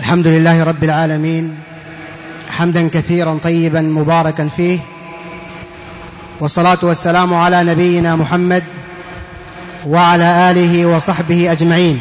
الحمد لله رب العالمين، حمدا كثيرا طيبا مباركا فيه، والصلاة والسلام على نبينا محمد وعلى آله وصحبه أجمعين.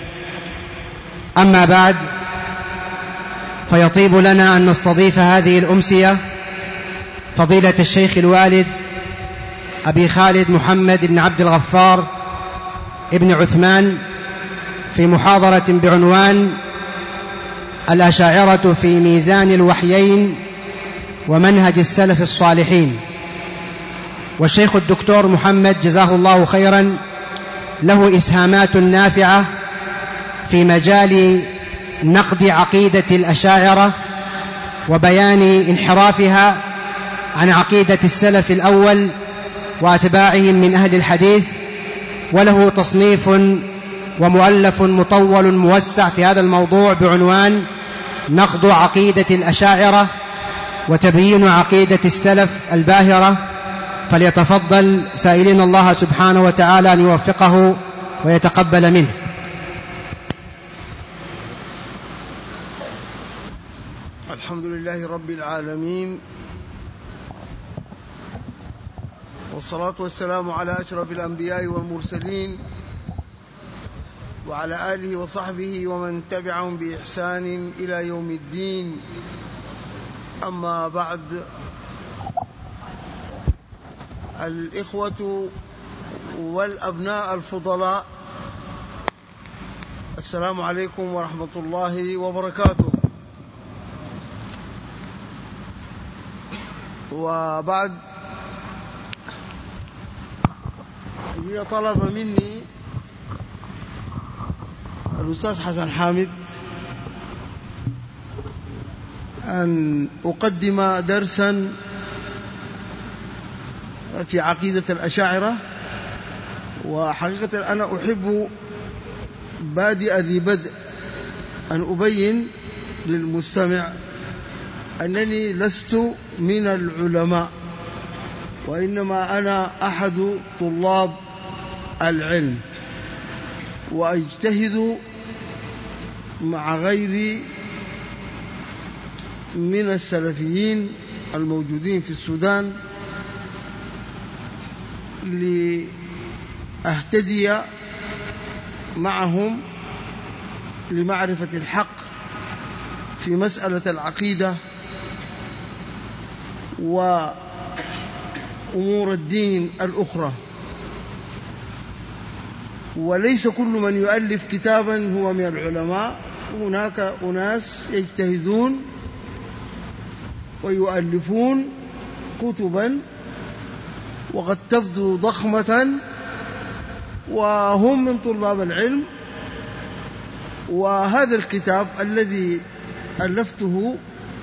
أما بعد، فيطيب لنا أن نستضيف هذه الأمسية فضيلة الشيخ الوالد أبي خالد محمد بن عبد الغفار ابن عثمان في محاضرة بعنوان الأشاعرة في ميزان الوحيين ومنهج السلف الصالحين. والشيخ الدكتور محمد جزاه الله خيرا له إسهامات نافعة في مجال نقد عقيدة الأشاعرة وبيان انحرافها عن عقيدة السلف الأول وأتباعهم من أهل الحديث، وله تصنيف ومؤلف مطول موسع في هذا الموضوع بعنوان نقد عقيدة الأشاعرة وتبيين عقيدة السلف الباهرة. فليتفضل سائلين الله سبحانه وتعالى أن يوفقه ويتقبل منه. الحمد لله رب العالمين، والصلاة والسلام على أشرف الأنبياء والمرسلين وعلى آله وصحبه ومن تبعهم بإحسان إلى يوم الدين. أما بعد، الإخوة والأبناء الفضلاء، السلام عليكم ورحمة الله وبركاته. وبعد، طلب مني الأستاذ حسن حامد أن أقدم درسا في عقيدة الأشاعرة. وحقيقة أنا أحب بادئ ذي بدء أن أبين للمستمع أنني لست من العلماء، وإنما أنا أحد طلاب العلم، وأجتهد مع غيري من السلفيين الموجودين في السودان لأهتدي معهم لمعرفة الحق في مسألة العقيدة وأمور الدين الأخرى. وليس كل من يؤلف كتابا هو من العلماء، هناك أناس يجتهدون ويؤلفون كتبا وقد تبدو ضخمة وهم من طلاب العلم. وهذا الكتاب الذي ألفته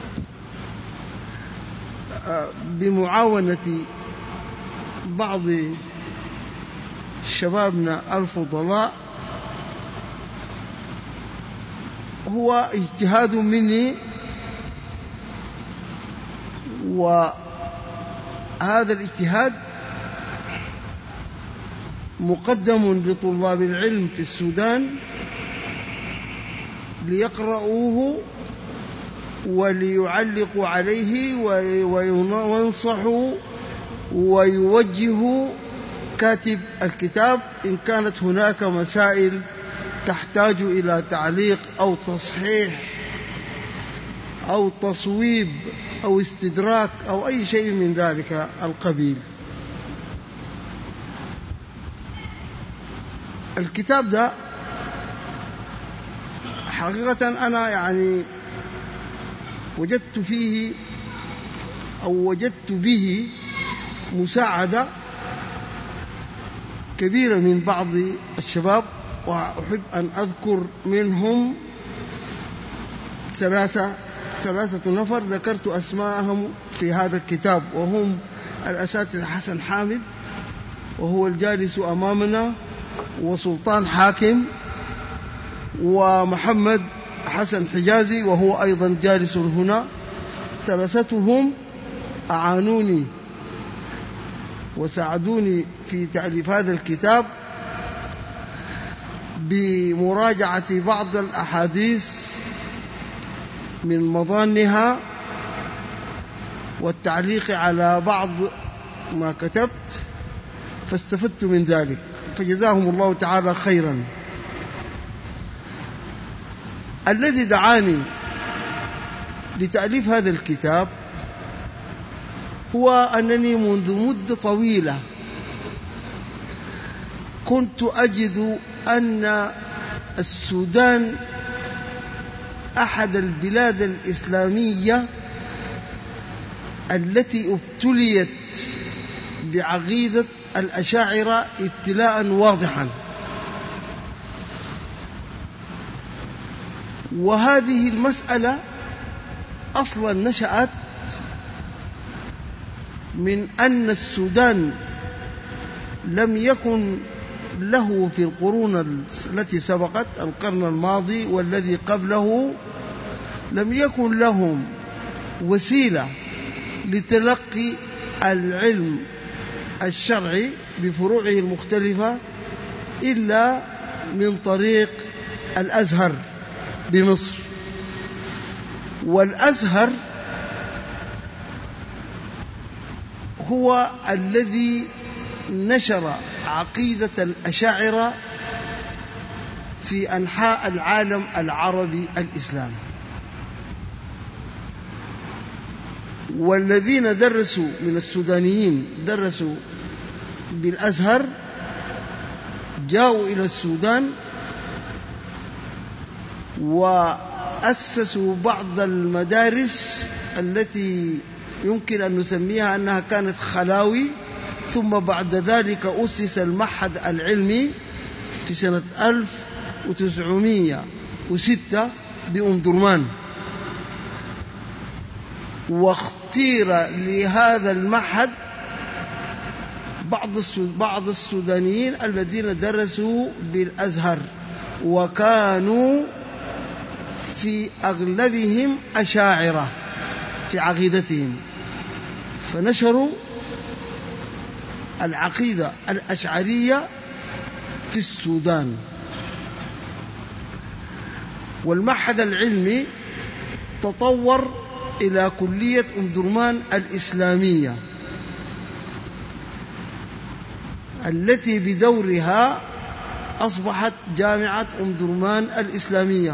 بمعاونة بعض شبابنا الفضلاء هو اجتهاد مني، وهذا الاجتهاد مقدم لطلاب العلم في السودان ليقرؤوه وليعلقوا عليه وينصحوا ويوجهوا كاتب الكتاب إن كانت هناك مسائل تحتاج إلى تعليق أو تصحيح أو تصويب أو استدراك أو أي شيء من ذلك القبيل. الكتاب ده حقيقة أنا وجدت به مساعدة كبيرة من بعض الشباب، وأحب أن أذكر منهم ثلاثة نفر ذكرت أسماءهم في هذا الكتاب، وهم الأساتذة حسن حامد وهو الجالس أمامنا، وسلطان حاكم، ومحمد حسن حجازي وهو أيضا جالس هنا. ثلاثتهم أعانوني وساعدوني في تأليف هذا الكتاب بمراجعة بعض الأحاديث من مظانها والتعليق على بعض ما كتبت، فاستفدت من ذلك، فجزاهم الله تعالى خيرا. الذي دعاني لتأليف هذا الكتاب هو أنني منذ مدة طويلة كنت أجد أن السودان أحد البلاد الإسلامية التي ابتليت بعقيدة الأشاعرة ابتلاء واضحا، وهذه المسألة أصلا نشأت من أن السودان لم يكن له في القرون التي سبقت القرن الماضي والذي قبله لم يكن لهم وسيلة لتلقي العلم الشرعي بفروعه المختلفة إلا من طريق الأزهر بمصر. والأزهر هو الذي نشر عقيدة الأشاعرة في أنحاء العالم العربي الإسلامي. والذين درسوا من السودانيين درسوا بالأزهر جاءوا إلى السودان وأسسوا بعض المدارس التي يمكن أن نسميها أنها كانت خلاوي، ثم بعد ذلك أسس المعهد العلمي في سنة 1906 بأم درمان، واختير لهذا المعهد بعض السودانيين الذين درسوا بالأزهر، وكانوا في أغلبهم أشاعرة في عقيدتهم، فنشروا العقيدة الأشعرية في السودان. والمعهد العلمي تطور إلى كلية أم درمان الإسلامية التي بدورها أصبحت جامعة أم درمان الإسلامية.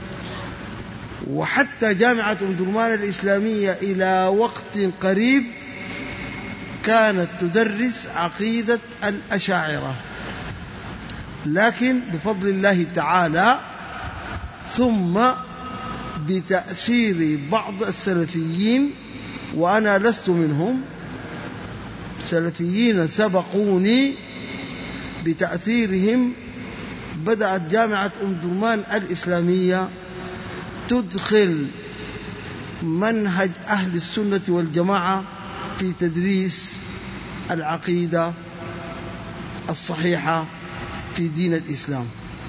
وحتى جامعة أم درمان الإسلامية إلى وقت قريب كانت تدرس عقيدة الأشاعرة، لكن بفضل الله تعالى ثم بتأثير بعض السلفيين، وأنا لست منهم، سلفيين سبقوني بتأثيرهم، بدأت جامعة أم درمان الإسلامية تدخل منهج أهل السنة والجماعة في تدريس العقيدة الصحيحة في دين الإسلام.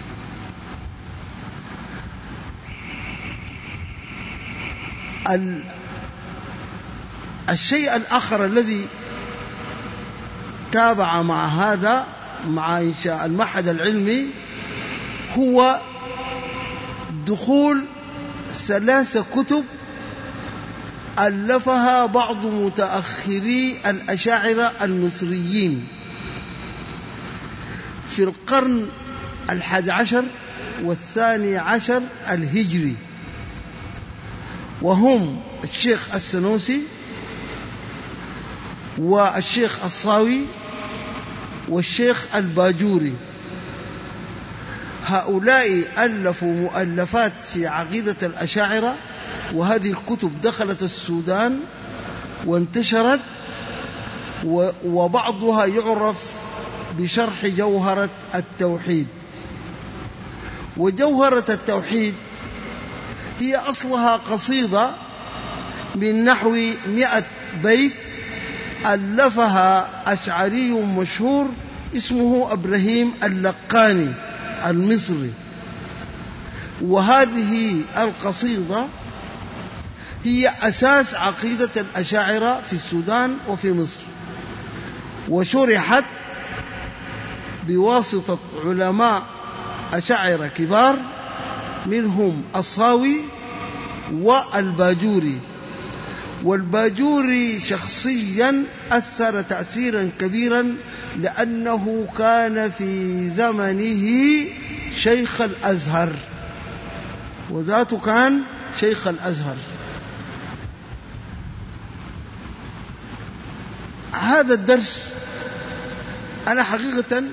الشيء الآخر الذي تابع مع هذا، مع إنشاء المعهد العلمي، هو دخول 3 كتب ألفها بعض متأخري الأشاعرة المصريين في القرن 11 و12 الهجري، وهم الشيخ السنوسي والشيخ الصاوي والشيخ الباجوري. هؤلاء ألفوا مؤلفات في عقيدة الأشاعرة، وهذه الكتب دخلت السودان وانتشرت، وبعضها يعرف بشرح جوهرة التوحيد. وجوهرة التوحيد هي أصلها قصيدة من نحو 100 بيت ألفها أشعري مشهور اسمه إبراهيم اللقاني المصري، وهذه القصيدة هي أساس عقيدة الأشاعرة في السودان وفي مصر، وشرحت بواسطة علماء أشاعرة كبار منهم الصاوي والباجوري. والباجوري شخصيا أثر تأثيرا كبيرا لأنه كان في زمنه شيخ الأزهر، وذاته كان شيخ الأزهر. هذا الدرس أنا حقيقة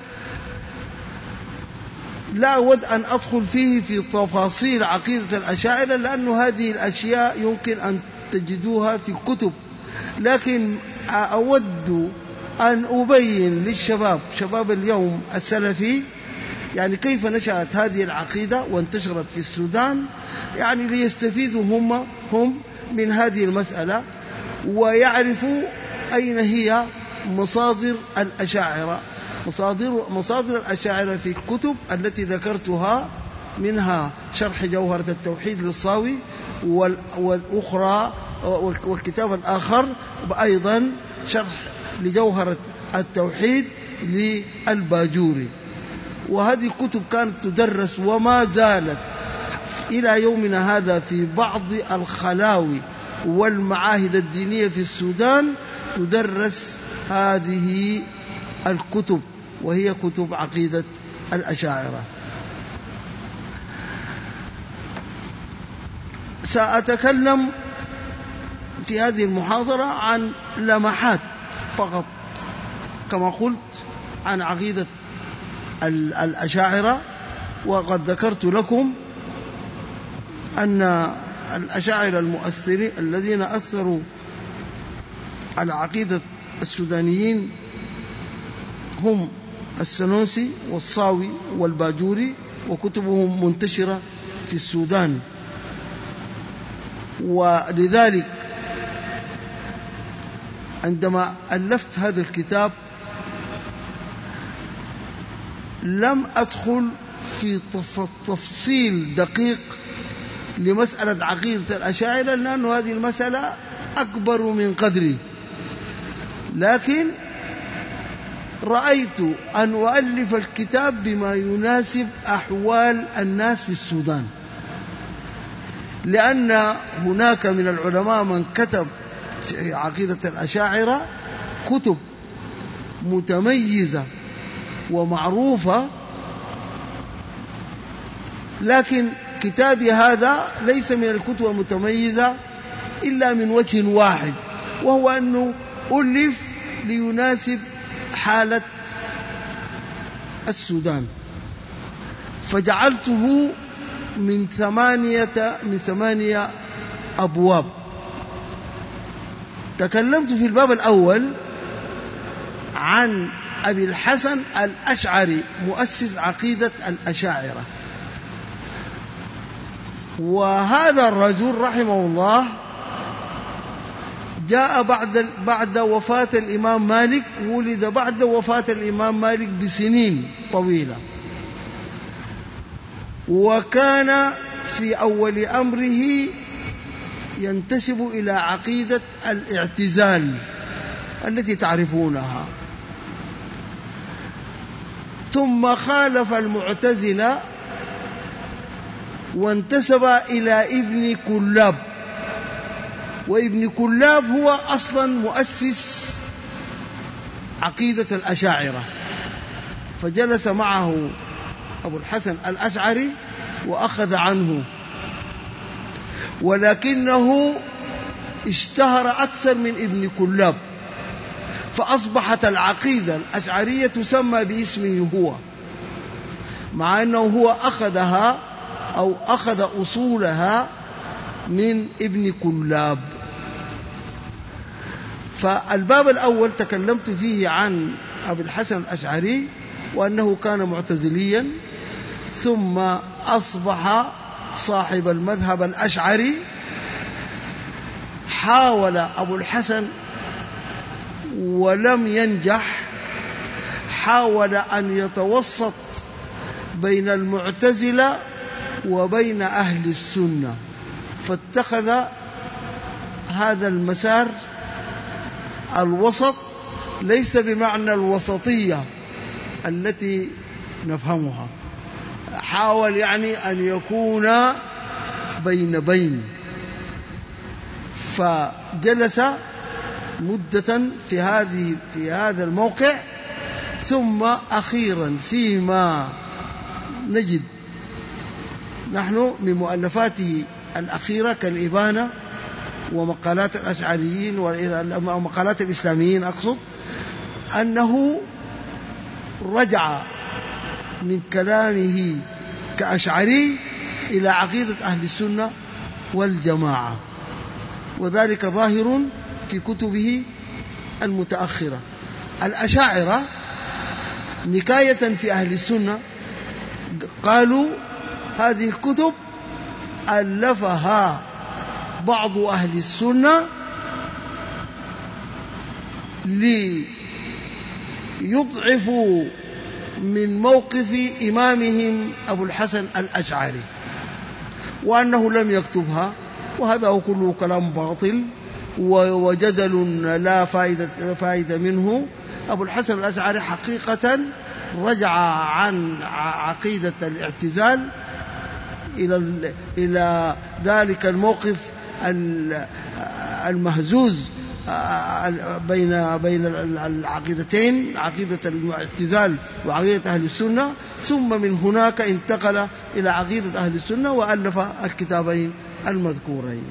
لا أود أن أدخل فيه في تفاصيل عقيدة الأشاعرة، لأن هذه الأشياء يمكن أن تجدوها في كتب، لكن أود أن أبين للشباب، شباب اليوم السلفي، يعني كيف نشأت هذه العقيدة وانتشرت في السودان، يعني ليستفيدوا هم من هذه المسألة ويعرفوا أين هي مصادر الأشاعرة. مصادر الأشاعرة في الكتب التي ذكرتها، منها شرح جوهرة التوحيد للصاوي، والأخرى والكتاب الآخر أيضا شرح لجوهرة التوحيد للباجوري. وهذه الكتب كانت تدرس وما زالت إلى يومنا هذا في بعض الخلاوي والمعاهد الدينية في السودان تدرس هذه الكتب، وهي كتب عقيدة الأشاعرة. سأتكلم في هذه المحاضرة عن لمحات فقط كما قلت عن عقيدة الأشاعرة. وقد ذكرت لكم أن الأشاعرة المؤثرين الذين أثروا على عقيدة السودانيين هم السنوسي والصاوي والباجوري، وكتبهم منتشرة في السودان. ولذلك عندما ألفت هذا الكتاب لم أدخل في تفصيل دقيق لمسألة عقيدة الأشاعرة، لأن هذه المسألة أكبر من قدري، لكن رأيت أن أؤلف الكتاب بما يناسب أحوال الناس في السودان، لأن هناك من العلماء من كتب في عقيدة الأشاعرة كتب متميزة ومعروفة، لكن كتابي هذا ليس من الكتب المتميزة إلا من وجه واحد، وهو أنه ألف ليناسب حالة السودان، فجعلته من ثمانية أبواب. تكلمت في الباب الأول عن أبي الحسن الأشعري مؤسس عقيدة الأشاعرة، وهذا الرجل رحمه الله جاء بعد وفاة الإمام مالك، ولد بعد وفاة الإمام مالك بسنين طويلة، وكان في أول أمره ينتسب إلى عقيدة الاعتزال التي تعرفونها، ثم خالف المعتزلة وانتسب إلى ابن كلاب، وابن كلاب هو أصلا مؤسس عقيدة الأشاعرة، فجلس معه أبو الحسن الأشعري وأخذ عنه، ولكنه اشتهر أكثر من ابن كلاب، فأصبحت العقيدة الأشعرية تسمى باسمه هو، مع أنه هو أخذها أو أخذ أصولها من ابن كلاب. فالباب الأول تكلمت فيه عن أبي الحسن الأشعري وأنه كان معتزليا، ثم أصبح صاحب المذهب الأشعري. حاول أبو الحسن ولم ينجح، حاول أن يتوسط بين المعتزلة وبين أهل السنة، فاتخذ هذا المسار الوسط، ليس بمعنى الوسطية التي نفهمها، حاول يعني أن يكون بين فجلس مدة في هذا الموقع، ثم أخيرا فيما نجد نحن من مؤلفاته الأخيرة كالإبانة ومقالات الأشعريين ومقالات الإسلاميين أقصد، أنه رجع من كلامه كأشعري إلى عقيدة أهل السنة والجماعة، وذلك ظاهر في كتبه المتأخرة. الأشاعرة نكاية في أهل السنة قالوا هذه الكتب ألفها بعض أهل السنة ليضعفوا من موقف إمامهم أبو الحسن الأشعري، وأنه لم يكتبها، وهذا هو كله كلام باطل وجدل لا فائدة منه. أبو الحسن الأشعري حقيقة رجع عن عقيدة الاعتزال إلى ذلك الموقف المهزوز بين العقيدتين، عقيدة الاعتزال وعقيدة أهل السنة، ثم من هناك انتقل إلى عقيدة أهل السنة وألف الكتابين المذكورين.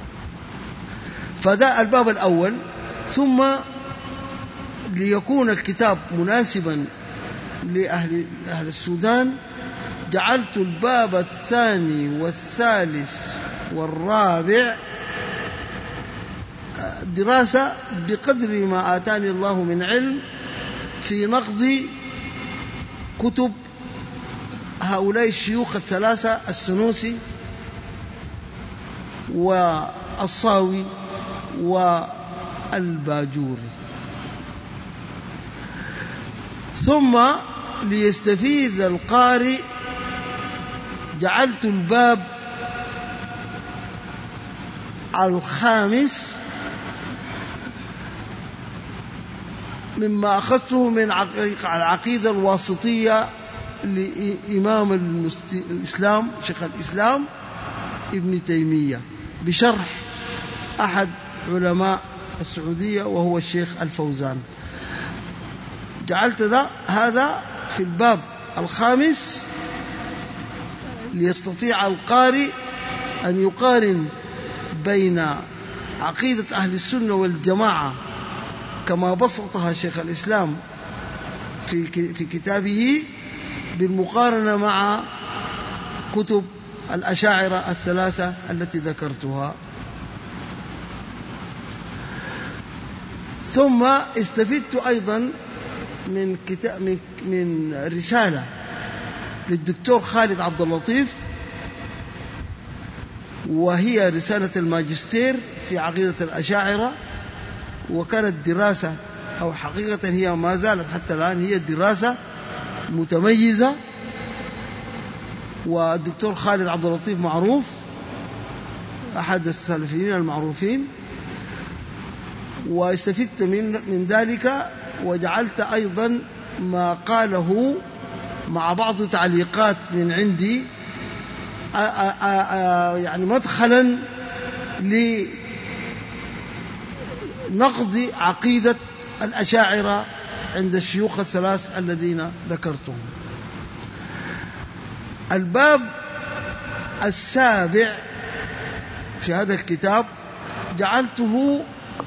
فده الباب الأول. ثم ليكون الكتاب مناسبا لأهل السودان جعلت الباب الثاني والثالث والرابع دراسة بقدر ما آتاني الله من علم في نقد كتب هؤلاء الشيوخ الثلاثة، السنوسي والصاوي والباجوري. ثم ليستفيد القارئ جعلت الباب الخامس مما أخذته من العقيدة الواسطية لإمام الإسلام شيخ الإسلام ابن تيمية بشرح أحد علماء السعودية وهو الشيخ الفوزان. جعلت هذا في الباب الخامس ليستطيع القارئ أن يقارن بين عقيدة أهل السنة والجماعة كما بسطها شيخ الإسلام في كتابه بالمقارنة مع كتب الأشاعرة الثلاثة التي ذكرتها. ثم استفدت أيضا من رسالة للدكتور خالد عبد اللطيف، وهي رسالة الماجستير في عقيدة الأشاعرة، وكانت دراسة أو حقيقة هي ما زالت حتى الآن هي دراسة متميزة. والدكتور خالد عبد اللطيف معروف أحد السلفيين المعروفين، واستفدت من ذلك، وجعلت أيضا ما قاله مع بعض تعليقات من عندي يعني مدخلا لنقد عقيدة الأشاعرة عند الشيوخ الثلاث الذين ذكرتهم. الباب السابع في هذا الكتاب جعلته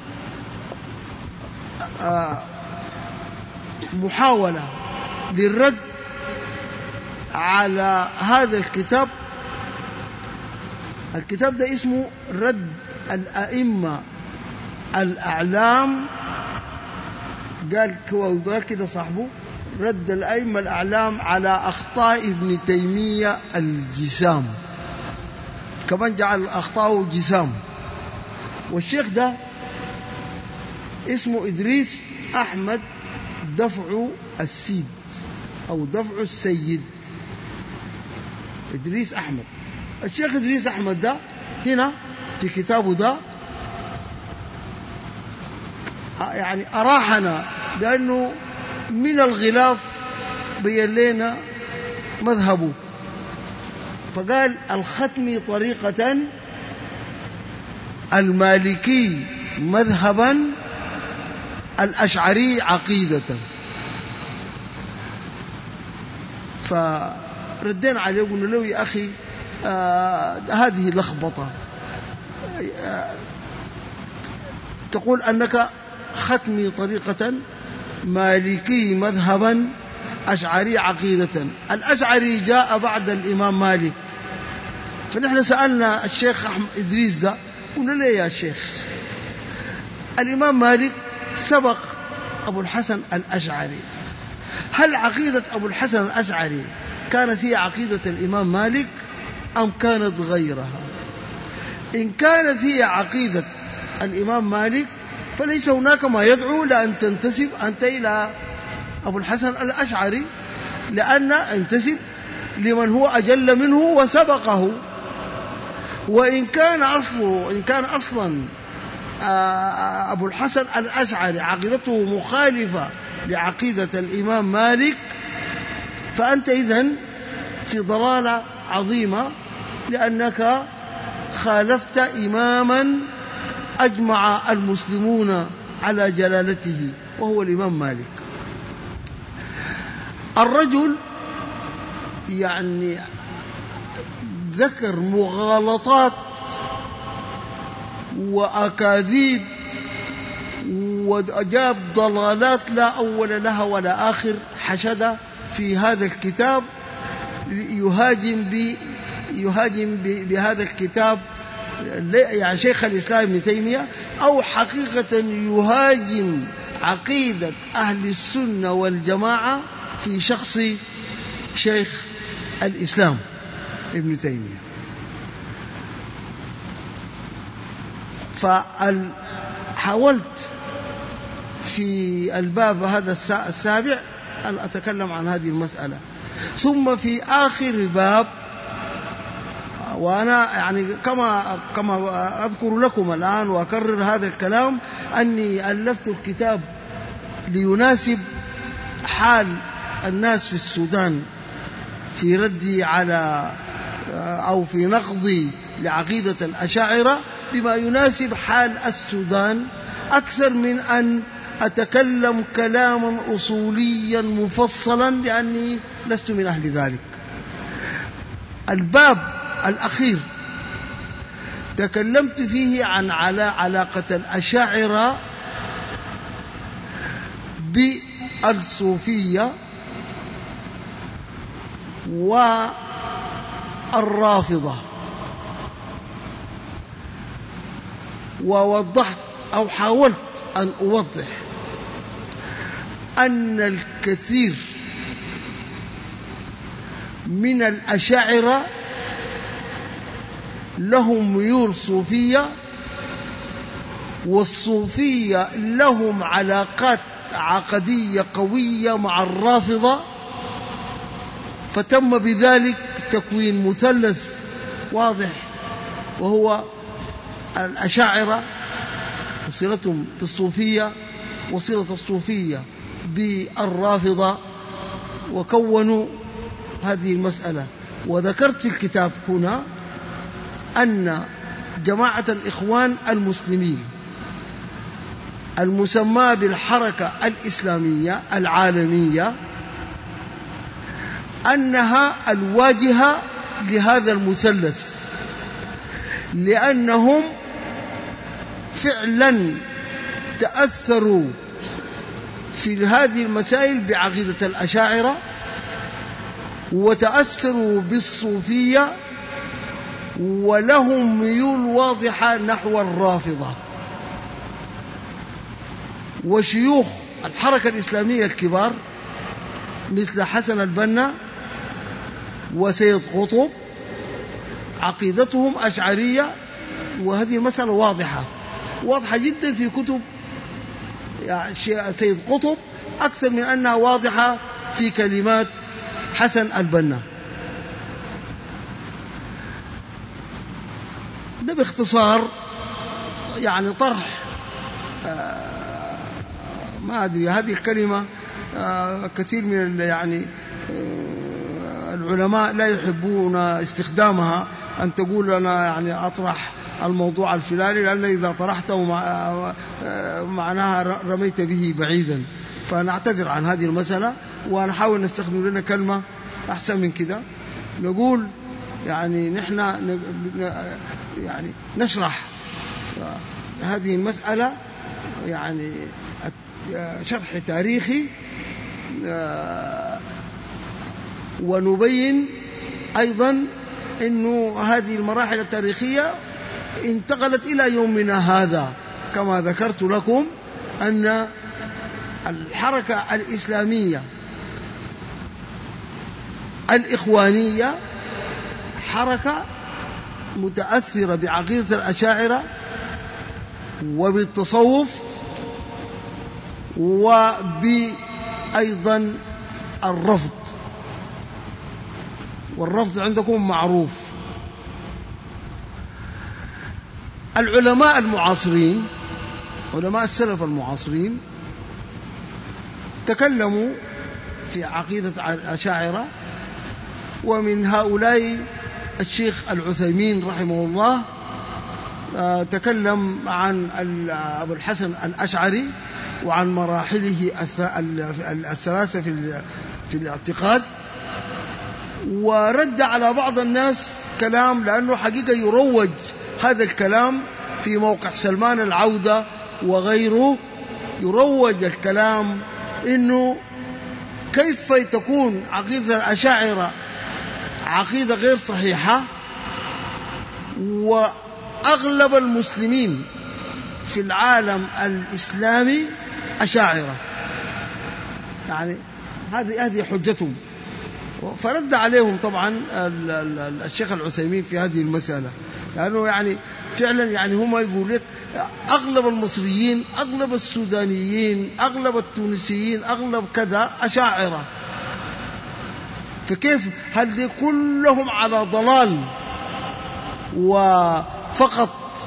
محاولة للرد على هذا الكتاب. الكتاب ده اسمه رد الأئمة الأعلام، قال كده صاحبه، رد الأئمة الأعلام على أخطاء ابن تيمية الجسام، كمان جعل أخطاءه جسام. والشيخ ده اسمه إدريس أحمد دفع السيد أو دفع السيد، إدريس أحمد. الشيخ إدريس أحمد ده هنا في كتابه ده يعني أراحنا، لأنه من الغلاف بين لنا مذهبه، فقال الختم طريقة المالكي مذهبا، الأشعري عقيدة. فردينا عليه وقلنا له يا أخي هذه لخبطة، تقول أنك ختمي طريقة، مالكي مذهبا، أشعري عقيدة. الأشعري جاء بعد الإمام مالك، فنحن سألنا الشيخ أحمد إدريس ده، قلنا له يا شيخ الإمام مالك سبق أبو الحسن الأشعري، هل عقيدة أبو الحسن الأشعري كانت هي عقيدة الإمام مالك أم كانت غيرها؟ إن كانت هي عقيدة الإمام مالك فليس هناك ما يدعو لأن تنتسب أنت إلى أبو الحسن الأشعري، لأن انتسب لمن هو أجل منه وسبقه. وإن كان أصلا أبو الحسن الأشعري عقيدته مخالفة لعقيدة الإمام مالك، فأنت إذن في ضلالة عظيمة، لأنك خالفت إماما أجمع المسلمون على جلالته وهو الإمام مالك. الرجل يعني ذكر مغالطات وأكاذيب وأجاب ضلالات لا أول لها ولا آخر، حشد في هذا الكتاب يهاجم بهذا الكتاب يعني شيخ الإسلام ابن تيمية، أو حقيقة يهاجم عقيدة أهل السنة والجماعة في شخص شيخ الإسلام ابن تيمية. فحاولت في الباب هذا السابع أن أتكلم عن هذه المسألة، ثم في آخر باب، وأنا يعني كما أذكر لكم الآن وأكرر هذا الكلام، أني ألفت الكتاب ليناسب حال الناس في السودان في ردي على أو في نقضي لعقيدة الأشاعرة بما يناسب حال السودان، أكثر من أن أتكلم كلاما أصوليا مفصلا، لأني لست من أهل ذلك. الباب الأخير تكلمت فيه عن علاقة الأشاعرة بالصوفية والرافضة، ووضحت أو حاولت أن أوضح أن الكثير من الأشاعرة لهم ميول صوفية، والصوفية لهم علاقات عقدية قوية مع الرافضة، فتم بذلك تكوين مثلث واضح، وهو الأشاعرة وصلتهم بالصوفية وصلة الصوفية بالرافضة، وكونوا هذه المسألة. وذكرت في الكتاب هنا أن جماعة الإخوان المسلمين المسمى بالحركة الإسلامية العالمية أنها الواجهة لهذا المثلث، لأنهم فعلا تأثروا في هذه المسائل بعقيدة الأشاعرة، وتأثروا بالصوفية، ولهم ميول واضحة نحو الرافضة. وشيوخ الحركة الإسلامية الكبار مثل حسن البنا وسيد قطب عقيدتهم أشعرية، وهذه المسألة واضحة جدا في كتب يعني سيد قطب أكثر من أنها واضحة في كلمات حسن البنا. ده باختصار يعني طرح ما أدري هذه الكلمة كثير من يعني العلماء لا يحبون استخدامها، أن تقول أنا يعني أطرح الموضوع الفلاني، لأن إذا طرحته معناها رميت به بعيدا. فنعتذر عن هذه المسألة، ونحاول نستخدم لنا كلمة أحسن من كده. نقول يعني نحن يعني نشرح هذه المسألة يعني شرح تاريخي، ونبين أيضا أنه هذه المراحل التاريخية انتقلت إلى يومنا هذا. كما ذكرت لكم أن الحركة الإسلامية الإخوانية حركة متأثرة بعقيدة الأشاعرة وبالتصوف، وبأيضا الرفض. والرفض عندكم معروف. العلماء المعاصرين، علماء السلف المعاصرين، تكلموا في عقيدة الأشاعرة، ومن هؤلاء الشيخ العثيمين رحمه الله تكلم عن أبو الحسن الأشعري وعن مراحله الثلاثة في الاعتقاد، ورد على بعض الناس كلام، لأنه حقيقة يروج هذا الكلام في موقع سلمان العودة وغيره، يروج الكلام إنه كيف تكون عقيدة الأشاعرة عقيدة غير صحيحة، وأغلب المسلمين في العالم الإسلامي أشاعرة. يعني هذه حجتهم. فرد عليهم طبعا الشيخ العثيمين في هذه المسألة، لأنه يعني فعلا يعني هم يقول لك أغلب المصريين، أغلب السودانيين، أغلب التونسيين، أغلب كذا أشاعرة. فكيف هل دي كلهم على ضلال؟ وفقط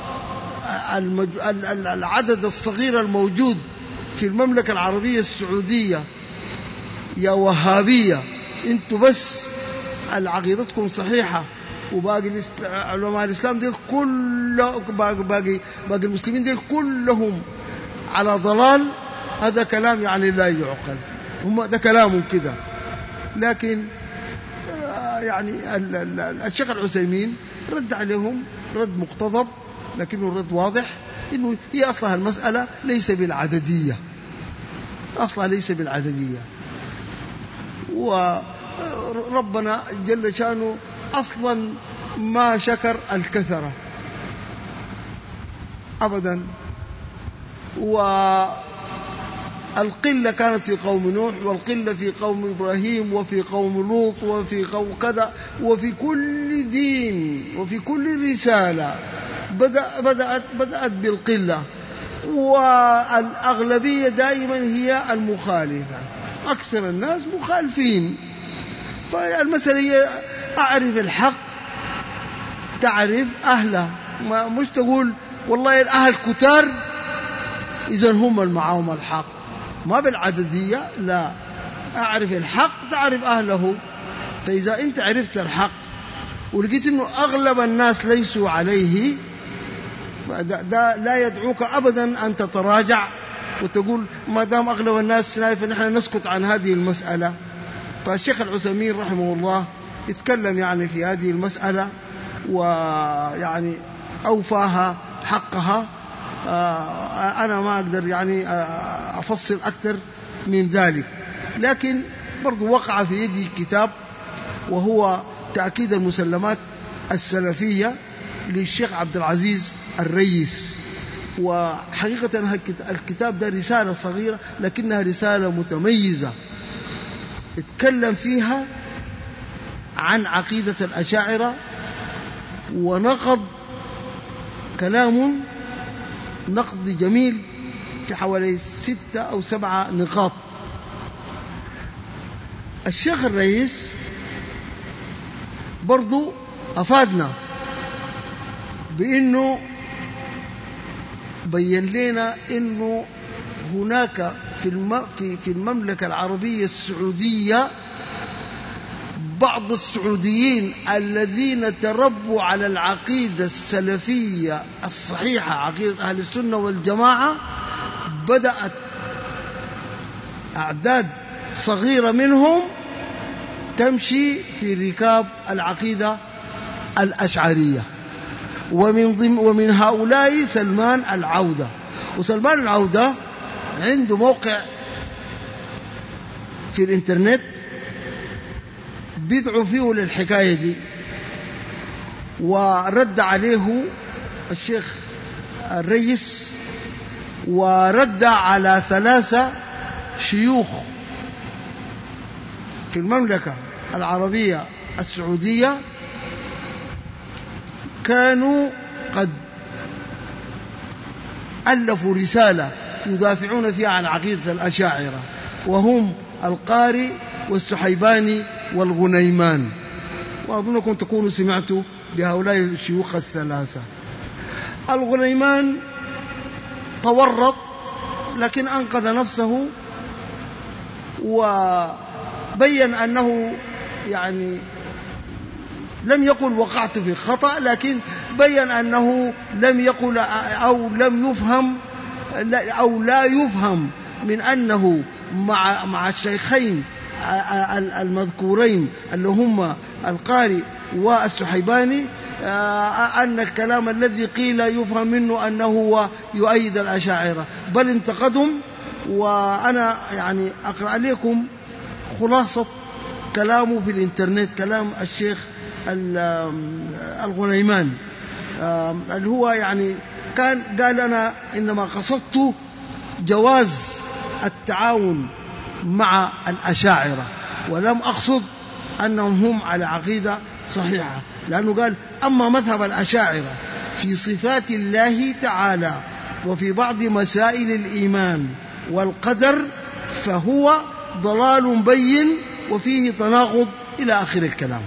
العدد الصغير الموجود في المملكة العربية السعودية يا وهابية انتوا بس عقيدتكم صحيحة، وباقي علماء الإسلام دي باقي المسلمين دي كلهم على ضلال. هذا كلام يعني لا يعقل. هم ده كلامهم كده. لكن يعني الشيخ العثيمين رد عليهم رد مقتضب، لكنه الرد واضح، إنه هي أصلها المسألة ليس بالعددية، أصلها ليس بالعددية. وربنا جل شانه أصلا ما شكر الكثرة أبدا. والقلة كانت في قوم نوح، والقلة في قوم إبراهيم، وفي قوم لوط، وفي قوم كذا، وفي كل دين وفي كل رسالة بدأت بالقلة، والأغلبية دائما هي المخالفة. أكثر الناس مخالفين. فالمسألة هي أعرف الحق تعرف أهله، مش تقول والله الأهل كتار إذن هم المعاهم الحق، ما بالعددية، لا، أعرف الحق تعرف أهله. فإذا أنت عرفت الحق ولقيت أنه أغلب الناس ليسوا عليه، ده لا يدعوك أبدا أن تتراجع وتقول ما دام أغلب الناس لا، فنحن نسكت عن هذه المسألة. فالشيخ العثيمين رحمه الله يتكلم يعني في هذه المسألة، ويعني أوفاها حقها. أنا ما أقدر يعني أفصل أكثر من ذلك، لكن برضو وقع في يدي كتاب وهو تأكيد المسلمات السلفية للشيخ عبد العزيز الريس. وحقيقة الكتاب ده رسالة صغيرة لكنها رسالة متميزة، اتكلم فيها عن عقيدة الأشاعرة، ونقض كلام نقد جميل في حوالي 6 أو 7 نقاط. الشيخ الرئيس برضو أفادنا بأنه بين لنا أنه هناك في المملكة العربية السعودية بعض السعوديين الذين تربوا على العقيدة السلفية الصحيحة، عقيدة أهل السنة والجماعة، بدأت أعداد صغيرة منهم تمشي في ركاب العقيدة الأشعرية. ومن هؤلاء سلمان العودة. وسلمان العودة عنده موقع في الإنترنت بيدعو فيه للحكاية دي، ورد عليه الشيخ الرئيس، ورد على 3 شيوخ في المملكة العربية السعودية كانوا قد ألفوا رسالة يدافعون فيها عن عقيدة الأشاعرة، وهم القاري والسحيباني والغنيمان. وأظنكم تكونوا سمعتوا بهؤلاء الشيوخ ال3. الغنيمان تورط لكن أنقذ نفسه، وبين أنه يعني لم يقل وقعت في خطأ، لكن بين أنه لم يقل أو لم يفهم أو لا يفهم من أنه مع الشيخين المذكورين اللي هم القاري والسحيباني أن الكلام الذي قيل يفهم منه أنه هو يؤيد الأشاعرة، بل انتقدهم. وأنا يعني أقرأ لكم خلاصة كلامه في الإنترنت، كلام الشيخ الغنيمان، اللي هو يعني قال أنا إنما قصدت جواز التعاون مع الأشاعرة، ولم أقصد أنهم هم على عقيدة صحيحة، لأنه قال أما مذهب الأشاعرة في صفات الله تعالى وفي بعض مسائل الإيمان والقدر فهو ضلال بين وفيه تناقض إلى آخر الكلام.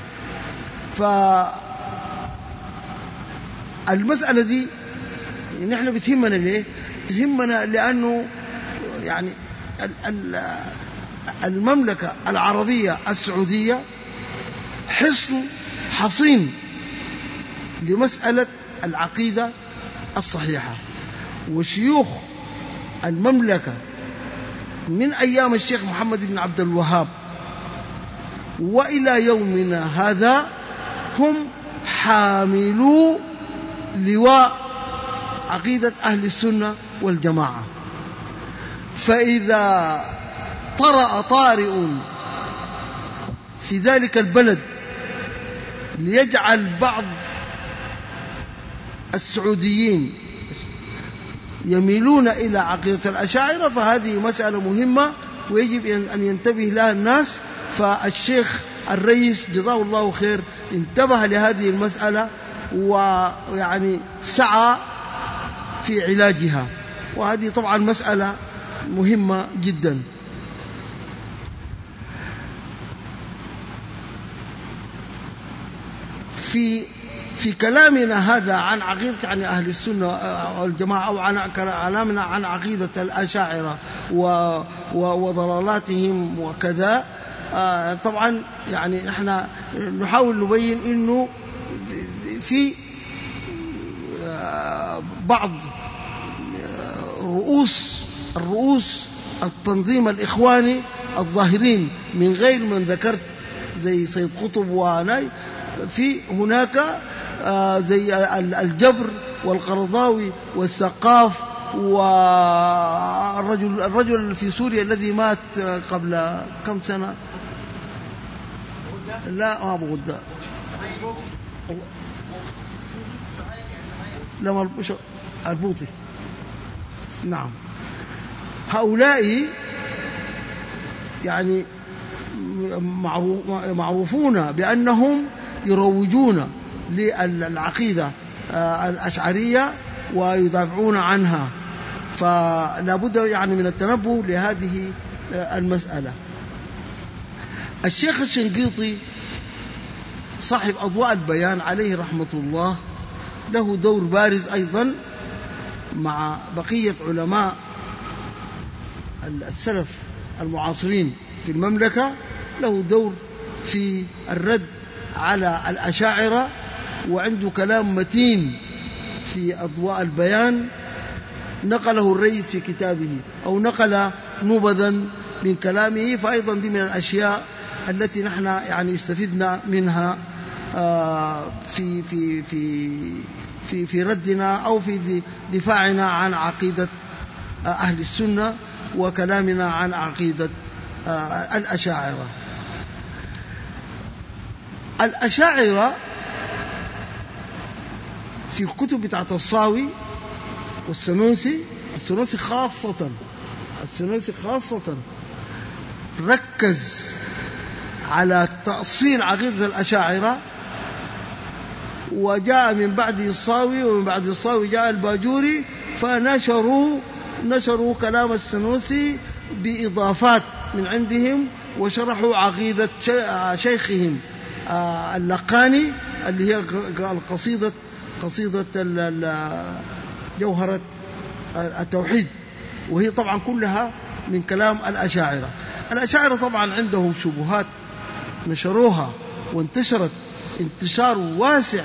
فالمسألة دي نحن بتهمنا ليه؟ تهمنا لأنه يعني المملكة العربية السعودية حصين لمسألة العقيدة الصحيحة، وشيوخ المملكة من أيام الشيخ محمد بن عبد الوهاب وإلى يومنا هذا هم حاملوا لواء عقيدة أهل السنة والجماعة. فإذا طرأ طارئ في ذلك البلد ليجعل بعض السعوديين يميلون إلى عقيدة الأشاعرة، فهذه مسألة مهمة ويجب أن ينتبه لها الناس. فالشيخ الرئيس جزاه الله خير انتبه لهذه المسألة ويعني سعى في علاجها، وهذه طبعا مسألة مهمة جدا. في كلامنا هذا عن عقيدة يعني أهل السنة والجماعة، أو عن كلامنا عن عقيدة الأشاعرة وضلالاتهم وكذا، طبعا يعني نحن نحاول نبين إنه في بعض الرؤوس التنظيم الإخواني الظاهرين من غير من ذكرت زي سيد قطب وناي، في هناك زي الجبر والقرضاوي والسقاف والرجل في سوريا الذي مات قبل كم سنة، لا ما أبو غدة، لما البوطي، نعم. هؤلاء يعني معروفون بأنهم يروجون للعقيدة الأشعرية ويدافعون عنها، فلا بد يعني من التنبه لهذه المسألة. الشيخ الشنقيطي صاحب أضواء البيان عليه رحمة الله له دور بارز أيضا مع بقية علماء السلف المعاصرين في المملكة، له دور في الرد على الأشاعرة، وعنده كلام متين في أضواء البيان نقله الرئيس في كتابه، أو نقل نبذا من كلامه. فأيضا دي من الأشياء التي نحن يعني استفدنا منها في في في في في ردنا أو في دفاعنا عن عقيدة أهل السنة وكلامنا عن عقيدة الأشاعرة. الأشاعرة في الكتب بتاعت الصاوي والسنوسي، السنوسي خاصة ركز على تأصيل عقيدة الأشاعرة، وجاء من بعد الصاوي، ومن بعد الصاوي جاء الباجوري، فنشروا كلام السنوسي بإضافات من عندهم، وشرحوا عقيدة شيخهم اللقاني اللي هي قصيدة جوهرة التوحيد، وهي طبعا كلها من كلام الأشاعرة. الأشاعرة طبعا عندهم شبهات نشروها وانتشرت انتشار واسع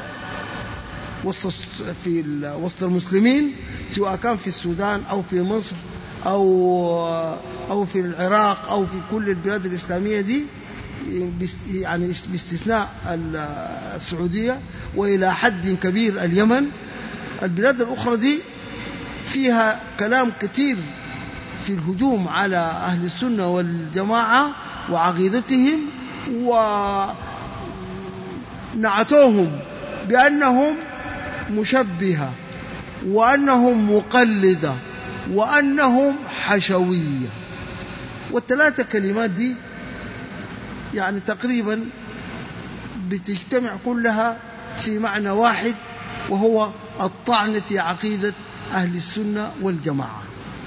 وسط المسلمين، سواء كان في السودان أو في مصر أو في العراق أو في كل البلاد الإسلامية دي، يعني باستثناء السعودية وإلى حد كبير اليمن. البلاد الأخرى دي فيها كلام كثير في الهجوم على أهل السنة والجماعة وعقيدتهم، ونعتوهم بأنهم مشبهة، وأنهم مقلدة، وأنهم حشوية. والثلاثة كلمات دي يعني تقريبا بتجتمع كلها في معنى واحد، وهو الطعن في عقيدة أهل السنة والجماعة.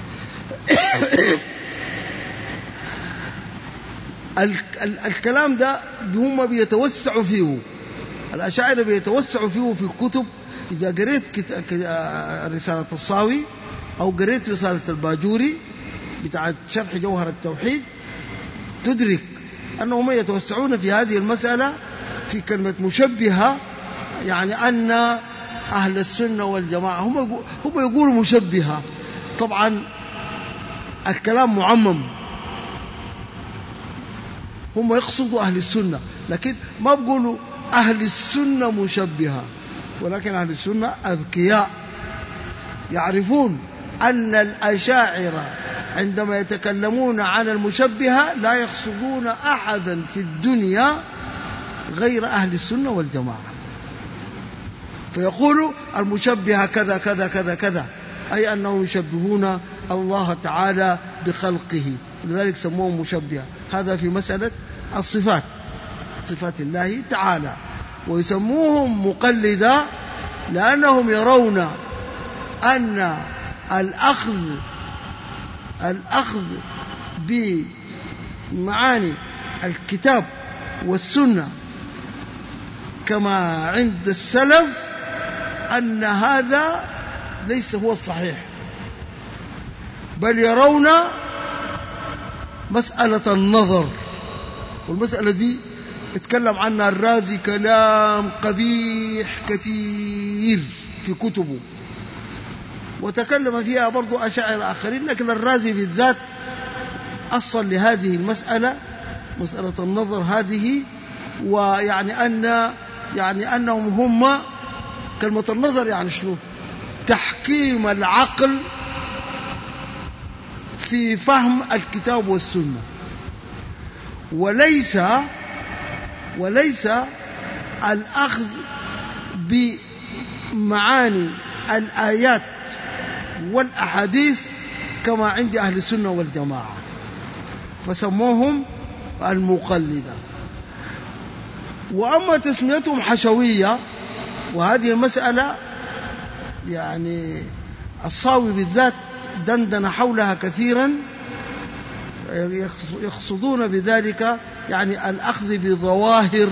الكلام ده هم بيتوسعوا فيه، الأشاعرة بيتوسعوا فيه في الكتب. إذا قريت رسالة الصاوي أو قريت رسالة الباجوري بتاعت شرح جوهر التوحيد، تدرك أنهم يتوسعون في هذه المسألة في كلمة مشبهة، يعني أن أهل السنة والجماعة هم يقولوا مشبهة. طبعا الكلام معمم، هم يقصدوا أهل السنة، لكن ما بيقولوا أهل السنة مشبهة، ولكن أهل السنة أذكياء يعرفون أن الأشاعرة عندما يتكلمون عن المشبهة لا يقصدون أحدا في الدنيا غير أهل السنة والجماعة، فيقولوا المشبهة كذا كذا كذا كذا، أي أنهم يشبهون الله تعالى بخلقه، لذلك سموهم مشبهة. هذا في مسألة الصفات، صفات الله تعالى. ويسموهم مقلدة لأنهم يرون أن الأخذ بمعاني الكتاب والسنة كما عند السلف، أن هذا ليس هو الصحيح، بل يرون مسألة النظر. والمسألة دي اتكلم عنها الرازي كلام قبيح كثير في كتبه، وتكلم فيها برضو أشاعرة آخرين، لكن الرازي بالذات أصل لهذه المسألة، مسألة النظر هذه. ويعني أنهم هم كلمة النظر يعني شنو؟ تحكيم العقل في فهم الكتاب والسنة، وليس الأخذ بمعاني الآيات والأحاديث كما عند أهل السنة والجماعة، فسموهم المقلدة. وأما تسميتهم حشوية، وهذه المسألة يعني الصاوي بالذات دندن حولها كثيرا، يقصدون بذلك يعني الأخذ بظواهر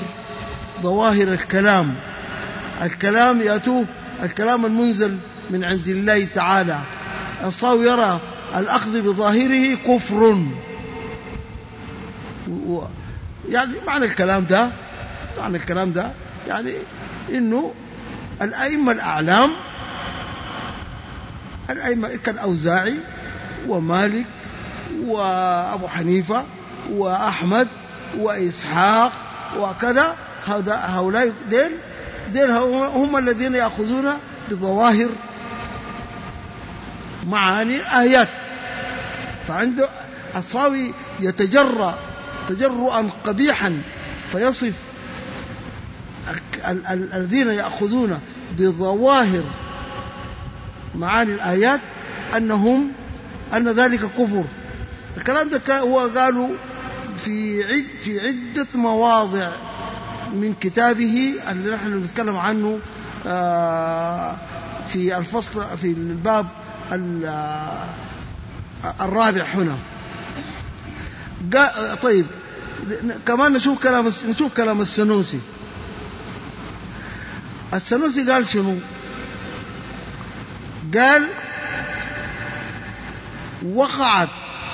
الكلام يأتوا الكلام المنزل من عند الله تعالى. الصاوي يرى الأخذ بظاهره كفر، يعني معنى الكلام ده يعني إنه الأئمة الأعلام، الأئمة كالأوزاعي ومالك وأبو حنيفة وأحمد وإسحاق وكذا، هؤلاء دين هم الذين يأخذون بظواهر معاني الآيات. فعنده الصاوي يتجرأ تجرؤا قبيحا فيصف الذين يأخذون بظواهر معاني الآيات أن ذلك كفر. الكلام ده هو قالوا في عدة مواضع من كتابه اللي نحن نتكلم عنه في الفصل في الباب الرابع هنا. طيب كمان نشوف كلام السنوسي. السنوسي قال شنو؟ قال وقعت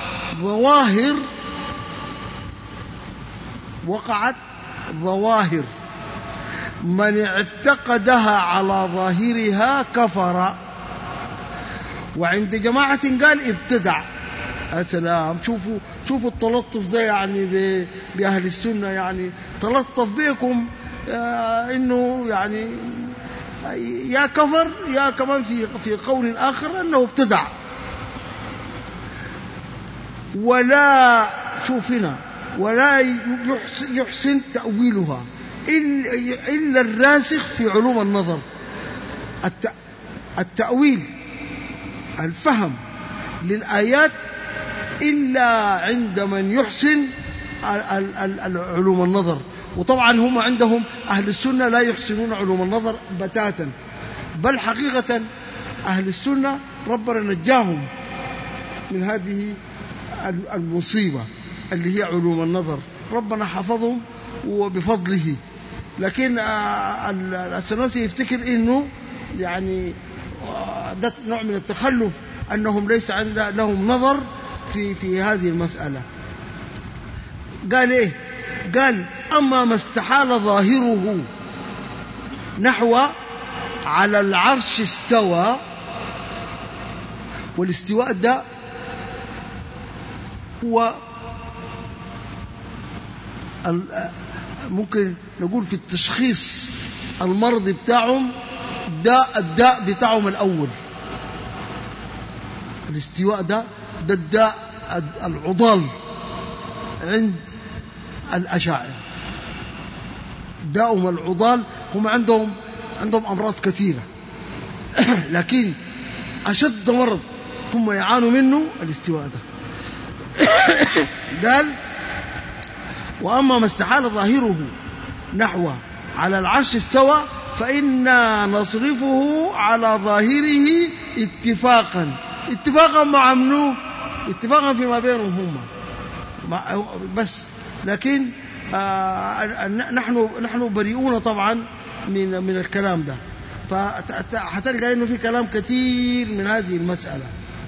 ظواهر من اعتقدها على ظاهرها كفر، وعند جماعة قال ابتدع. السلام، شوفوا التلطف ده يعني بأهل السنة، يعني تلطف بكم إنه يعني يا كفر يا كمان في قول آخر أنه ابتدع. ولا شوفنا ولا يحسن تأويلها إلا الراسخ في علوم النظر. التأويل الفهم للآيات إلا عند من يحسن علوم النظر. وطبعا هم عندهم أهل السنة لا يحسنون علوم النظر بتاتا، بل حقيقة أهل السنة ربنا نجاهم من هذه المصيبة اللي هي علوم النظر، ربنا حفظهم وبفضله. لكن السنوسي يفتكر إنه يعني ده نوع من التخلف، أنهم ليس لهم نظر في هذه المسألة. قال إيه؟ قال أما ما استحال ظاهره نحو على العرش استوى، والاستواء ده هو ممكن نقول في التشخيص المرض بتاعهم الداء بتاعهم الأول. الاستواء ده الداء العضال عند الأشاعرة، داءهم العضال. هم عندهم أمراض كثيرة لكن أشد مرض هم يعانوا منه الاستواء ده. قال وأما ما استحال ظاهره نحو على العرش استوى فإنا نصرفه على ظاهره اتفاقا مع منه، اتفاقا فيما بينهم هم بس. لكن نحن بريئون طبعا من الكلام ده. فحتلقى انه في كلام كثير من هذه المسألة.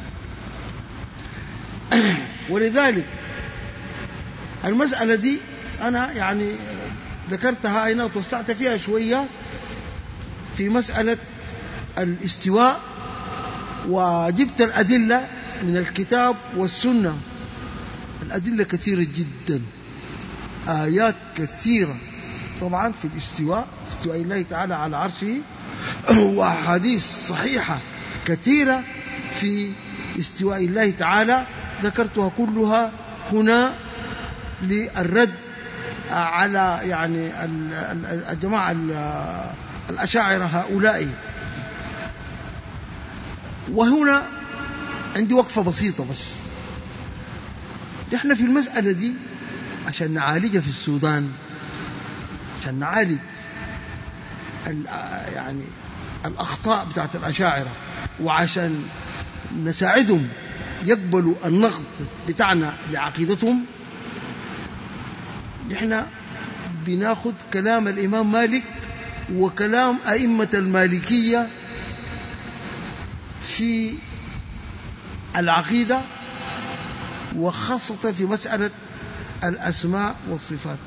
ولذلك المسألة دي أنا يعني ذكرتها هنا وتوسعت فيها شوية في مسألة الاستواء، وجبت الأدلة من الكتاب والسنة. الأدلة كثيرة جدا، آيات كثيرة طبعا في الاستواء، استواء الله تعالى على عرشه، وأحاديث صحيحة كثيرة في استواء الله تعالى ذكرتها كلها هنا للرد على يعني الجماعة الأشاعرة هؤلاء. وهنا عندي وقفة بسيطة بس. نحن في المسألة دي عشان نعالجها في السودان، عشان نعالج يعني الأخطاء بتاعت الأشاعرة، وعشان نساعدهم يقبلوا النقد بتاعنا لعقيدتهم، نحن بناخد كلام الإمام مالك وكلام أئمة المالكية في العقيدة، وخاصة في مسألة الأسماء والصفات،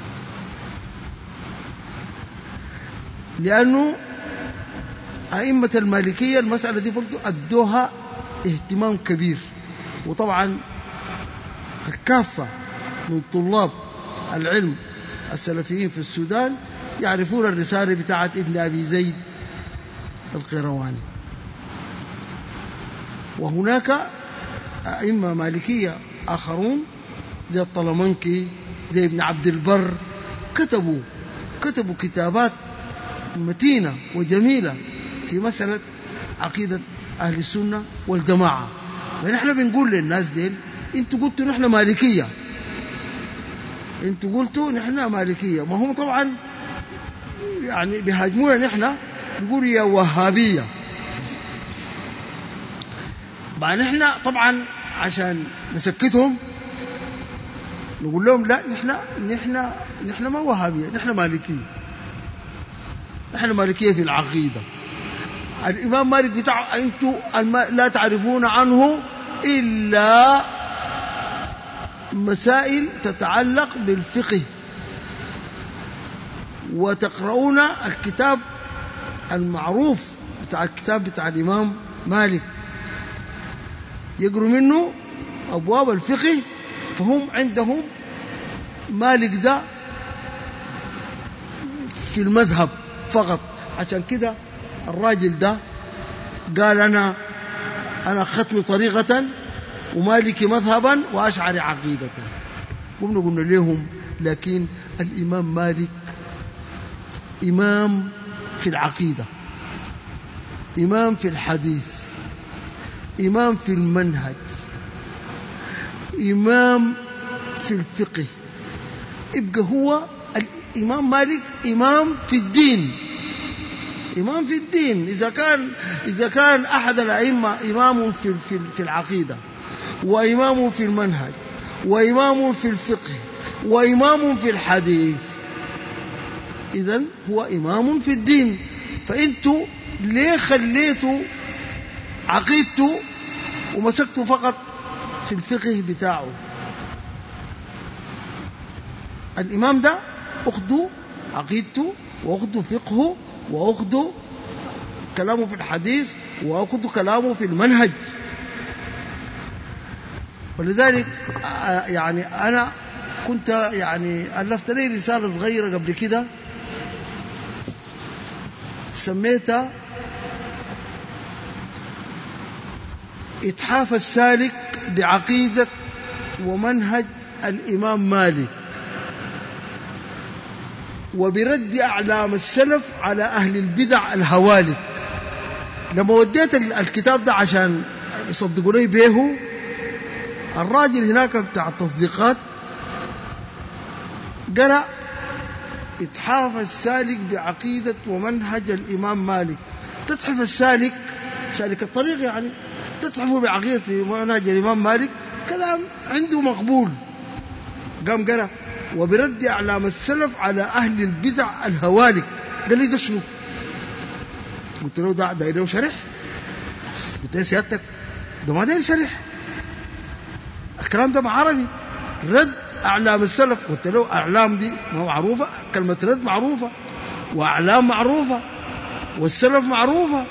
لأنه أئمة المالكية المسألة دي برضو أدوها اهتمام كبير. وطبعا الكافة من طلاب العلم السلفيين في السودان يعرفون الرسالة بتاعت ابن أبي زيد القيرواني. وهناك أئمة مالكية آخرون زي الطلمنكي زي ابن عبد البر كتبوا كتابات متينة وجميلة في مسألة عقيدة أهل السنة والجماعة. ونحن بنقول للناس ديل انتوا قلتوا نحن مالكية، انتوا قلتوا نحن مالكية، ما هم طبعا يعني بيهاجمونا نحن، بيقولوا يا وهابية. بعد نحن طبعا عشان نسكتهم نقول لهم لا، نحن ما وهابية، نحن مالكية، نحن مالكية في العقيدة. الإمام مالك بتاع أنتوا لا تعرفون عنه إلا مسائل تتعلق بالفقه، وتقرؤون الكتاب المعروف بتاع الكتاب بتاع الإمام مالك، يقروا منه أبواب الفقه، فهم عندهم مالك ده في المذهب فقط. عشان كده الراجل ده قال أنا ختم طريقة ومالكي مذهبا وأشعري عقيدة. قلنا لهم لكن الإمام مالك إمام في العقيدة، إمام في الحديث، إمام في المنهج، إمام في الفقه. يبقى هو الإمام مالك إمام في الدين، إمام في الدين. إذا كان أحد الأئمة إمام في العقيدة، وإمام في المنهج، وإمام في الفقه، وإمام في الحديث، إذن هو إمام في الدين. فأنتوا ليه خليتوا عقيدته ومسكتوا فقط في الفقه بتاعه؟ الإمام ده أخذوا عقيدته وأخذوا فقهه وأخذوا كلامه في الحديث وأخذوا كلامه في المنهج. ولذلك يعني أنا كنت يعني ألفت لي رسالة صغيرة قبل كده سميتها إتحاف السالك بعقيدة ومنهج الإمام مالك، وبرد أعلام السلف على أهل البدع الهوالك. لما وديت الكتاب ده عشان يصدقوا لي بيه، الراجل هناك بتاع التصديقات قرأ إتحاف السالك بعقيدة ومنهج الإمام مالك. تتحف السالك سالك الطريق، يعني تتحفه بعقيدة ومنهج الإمام مالك، كلام عنده مقبول. قام قرأ وبرد أعلام السلف على أهل البدع الهوالك. قال لي ده شنو؟ قلت له ده له شرح. قلت له سيادتك ده ما ده شرح، الكلام ده عربي. رد أعلام السلف. قلت له أعلام دي ما معروفة، كلمة رد معروفة، وأعلام معروفة، والسلف معروفة،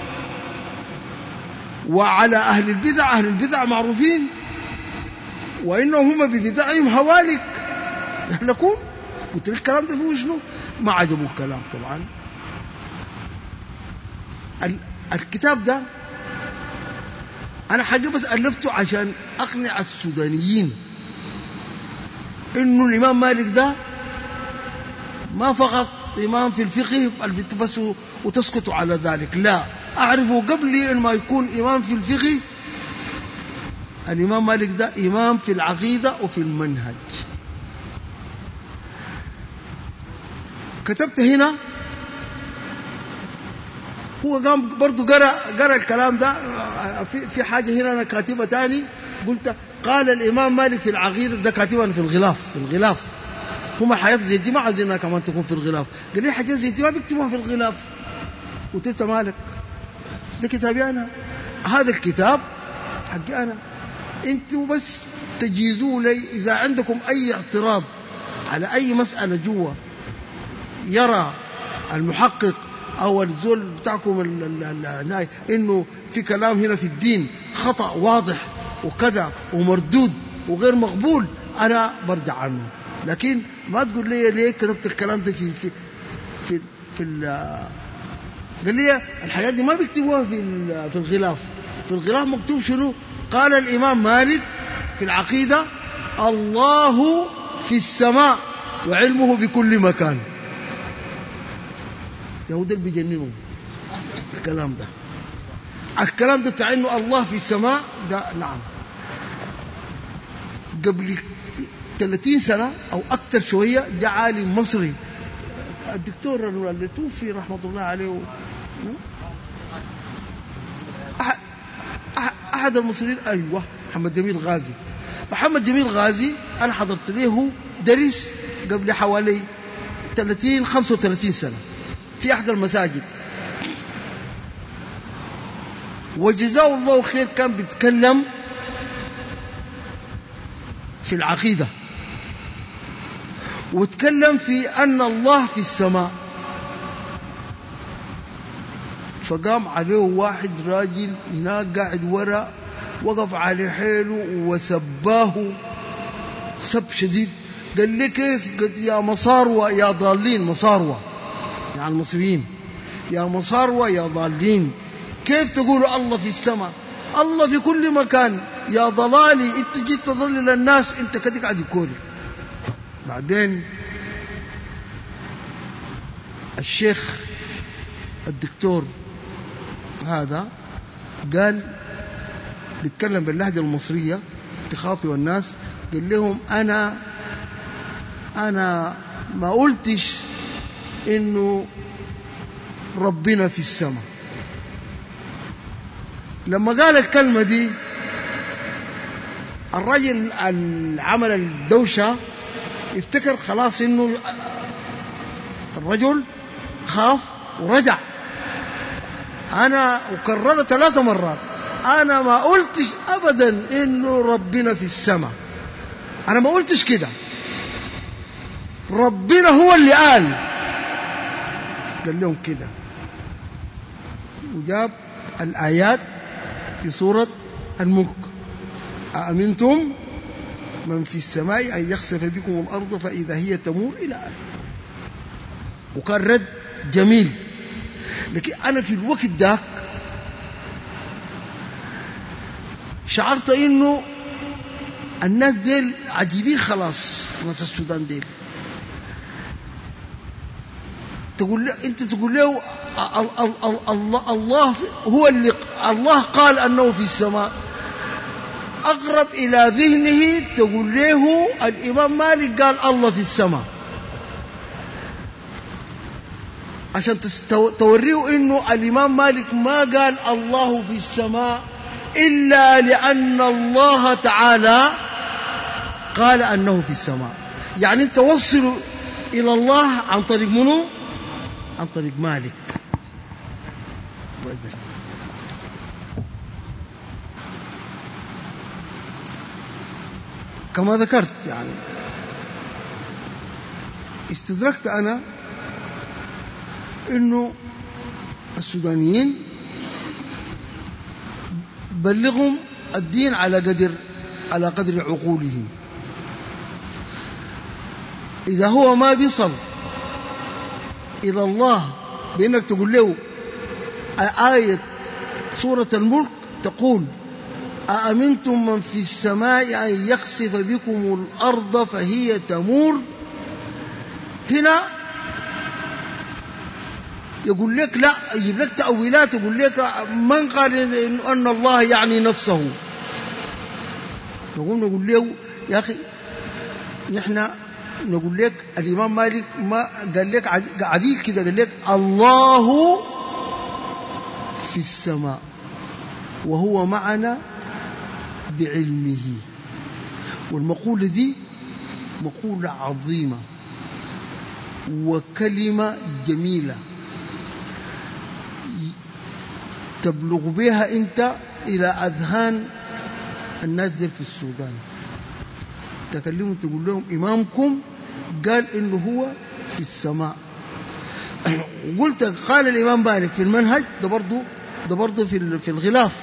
وعلى أهل البدع، أهل البدع معروفين، وإنهم هم ببدعهم هوالك يهلكون. قلت له الكلام ده فيه شنو؟ ما عجبه الكلام طبعا. الكتاب ده أنا حاجة بس ألفته عشان أقنع السودانيين إنه الإمام مالك ده ما فقط إمام في الفقه بس وتسكتوا على ذلك، لا، أعرفه قبل أن ما يكون إمام في الفقه. الإمام مالك ده إمام في العقيدة وفي المنهج. كتبت هنا، هو قام برضو قرأ الكلام ده في حاجة هنا أنا كاتبة تاني، قلت قال الإمام مالك في العقيدة، ده كاتبا في الغلاف. هم الحياة زي دي ما عايزينها كمان تكون في الغلاف. قال لي حاجات زي دي ما بيكتبوها في الغلاف. قلت انت مالك؟ ده كتابي أنا، هذا الكتاب حقي أنا، انتوا بس تجيزوا لي إذا عندكم أي اعتراض على أي مسألة جوا يرى المحقق أو الزول بتاعكم إنه في كلام هنا في الدين خطأ واضح وكذا ومردود وغير مقبول، أنا برجع عنه. لكن ما تقول لي ليه كتبت الكلام ده في قال لي الحاجات دي ما بيكتبوها في الغلاف. في الغلاف مكتوب شنو؟ قال الإمام مالك في العقيدة: الله في السماء وعلمه بكل مكان. يهود اللي بيجننوا الكلام ده بتاع انه الله في السماء ده. نعم، قبل 30 سنة أو أكثر شوية جاء عالم مصري الدكتور اللي توفي رحمة الله عليه، أحد المصريين، أيوة، محمد جميل غازي. أنا حضرت له درس قبل حوالي 35 سنة في أحد المساجد، وجزاه الله خير. كان بيتكلم في العقيدة وتكلم في أن الله في السماء. فقام عليه واحد راجل هناك قاعد ورا، وقف على حيله وسباه سب شديد. قال لي: كيف يا مصاروة يا ضالين؟ مصاروة يعني المصريين، يا مصاروة يا ضالين، كيف تقولوا الله في السماء؟ الله في كل مكان يا ضلالي، انت جيت تضلل الناس، انت كده قاعد يكوني. بعدين الشيخ الدكتور هذا قال، بيتكلم باللهجة المصرية بخاطب الناس، قال لهم: أنا ما قلتش إنه ربنا في السماء. لما قال الكلمة دي الرجل عمل الدوشة افتكر خلاص إنه الرجل خاف ورجع. أنا وكررت 3 مرات: أنا ما قلتش أبدا إنه ربنا في السماء، أنا ما قلتش كده، ربنا هو اللي قال لهم كده. وجاب الآيات في سورة الملك: أأمنتم من في السماء أن يخسف بكم الأرض فإذا هي تمور إلى آخره. وكان رد جميل. لكن أنا في الوقت ذاك شعرت إنه الناس ديل عجيبين خلاص، ناس السودان ديل. أنت تقول له الله هو اللي الله قال أنه في السماء، أقرب إلى ذهنه تقول له الإمام مالك قال الله في السماء، عشان توريه إنه الإمام مالك ما قال الله في السماء إلا لأن الله تعالى قال أنه في السماء. يعني أنت وصلوا إلى الله عن طريق منه؟ عن طريق مالك. كما ذكرت، يعني استدركت أنا إنه السودانيين بلغهم الدين على قدر عقولهم. إذا هو ما بيصل إلى الله بأنك تقول له آية سورة الملك تقول: أأمنتم من في السماء أن يخسف بكم الأرض فهي تمور، هنا يقول لك لا، يجيب لك تأويلات، يقول لك من قال أن الله يعني نفسه. نقول له يا أخي نحن نقول لك الإمام مالك ما قال لك عديل كده، قال لك الله في السماء وهو معنا بعلمه. والمقولة دي مقولة عظيمة وكلمة جميلة تبلغ بها أنت إلى أذهان الناس دي في السودان تكلموا تقول لهم إمامكم قال إنه هو في السماء. قلت قال الإمام مالك في المنهج، ده برضه في الغلاف: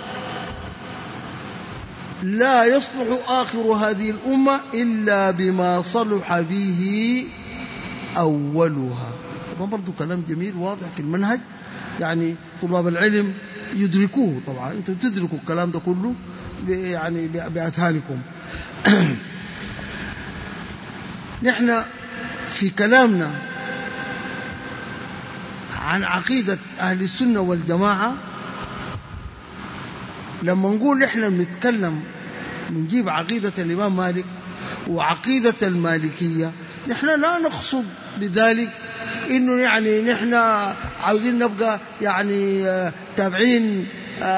لا يصلح آخر هذه الأمة إلا بما صلح به أولها. ده برضه كلام جميل واضح في المنهج، يعني طلاب العلم يدركوه. طبعا أنتم تدركوا الكلام ده كله يعني بأذهانكم. نحن في كلامنا عن عقيدة أهل السنة والجماعة لما نقول نحن بنتكلم نجيب عقيدة الإمام مالك وعقيدة المالكية، نحن لا نقصد بذلك إنه يعني نحن عاوزين نبقى يعني تابعين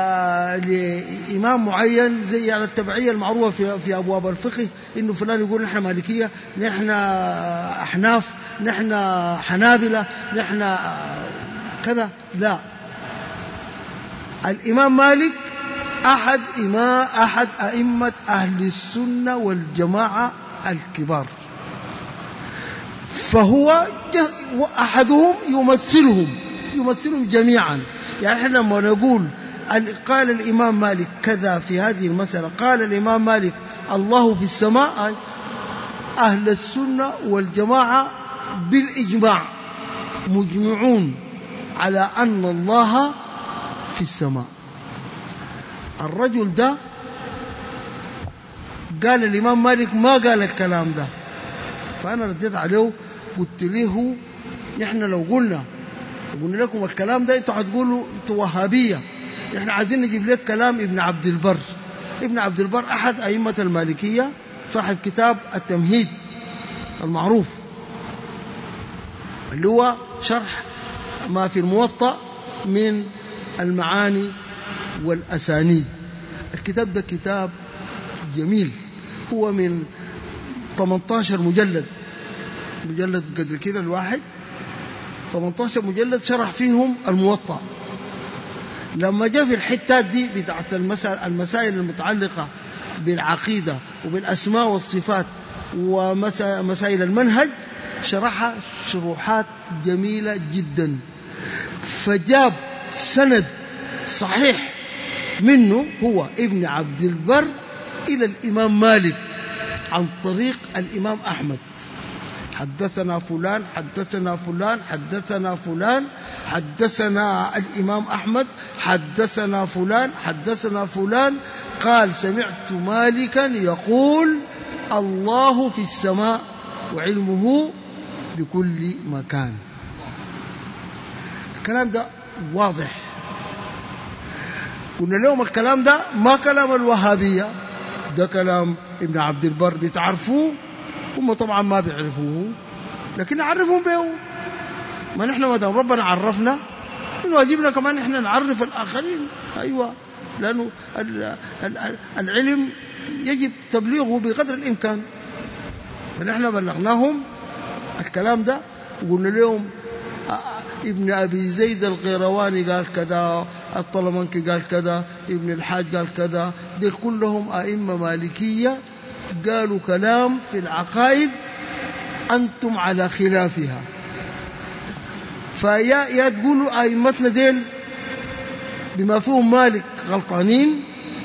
لإمام معين زي يعني التبعية المعروفة في أبواب الفقه، إنه فلان يقول نحن مالكية، نحن أحناف، نحن حنابلة، نحن كذا. لا، الإمام مالك أحد أئمة أهل السنة والجماعة الكبار، فهو أحدهم يمثلهم جميعا. يعني احنا لما نقول قال الإمام مالك كذا في هذه المسألة، قال الإمام مالك الله في السماء، أهل السنة والجماعة بالإجماع مجمعون على أن الله في السماء. الرجل ده قال الإمام مالك ما قال الكلام ده، فأنا رديت عليه قلت له نحن لو قلنا لكم الكلام ده انتوا هتقولوا انتوا وهابية. نحن عايزين نجيب لك كلام ابن عبد البر. ابن عبد البر أحد أئمة المالكية، صاحب كتاب التمهيد المعروف اللي هو شرح ما في الموطأ من المعاني والأسانيد. الكتاب ده كتاب جميل، هو من 18 مجلد قدر كده الواحد، 18 مجلد شرح فيهم الموطأ. لما جاء في الحتات دي بتاعت المسائل المتعلقة بالعقيدة وبالأسماء والصفات ومسائل المنهج شرحها شروحات جميلة جدا، فجاب سند صحيح منه هو ابن عبد البر إلى الإمام مالك عن طريق الإمام أحمد: حدثنا فلان حدثنا فلان حدثنا فلان، حدثنا الإمام أحمد حدثنا فلان حدثنا فلان قال سمعت مالكا يقول الله في السماء وعلمه بكل مكان. الكلام ده واضح. قلنا لهم الكلام ده ما كلام الوهابية، ده كلام ابن عبد البر، بتعرفوه هم طبعا ما بيعرفوه لكن نعرفهم به. ما نحن ما دام ربنا عرفنا من واجبنا كمان نحن نعرف الآخرين. أيوة، لأنه العلم يجب تبليغه بقدر الإمكان، فنحن بلغناهم الكلام ده وقلنا لهم ابن أبي زيد القيرواني قال كذا، الطلمنكي قال كذا، ابن الحاج قال كذا، دول كلهم أئمة مالكية قالوا كلام في العقائد أنتم على خلافها. فيا تقولوا أئمتنا ديل بما فيهم مالك غلطانين،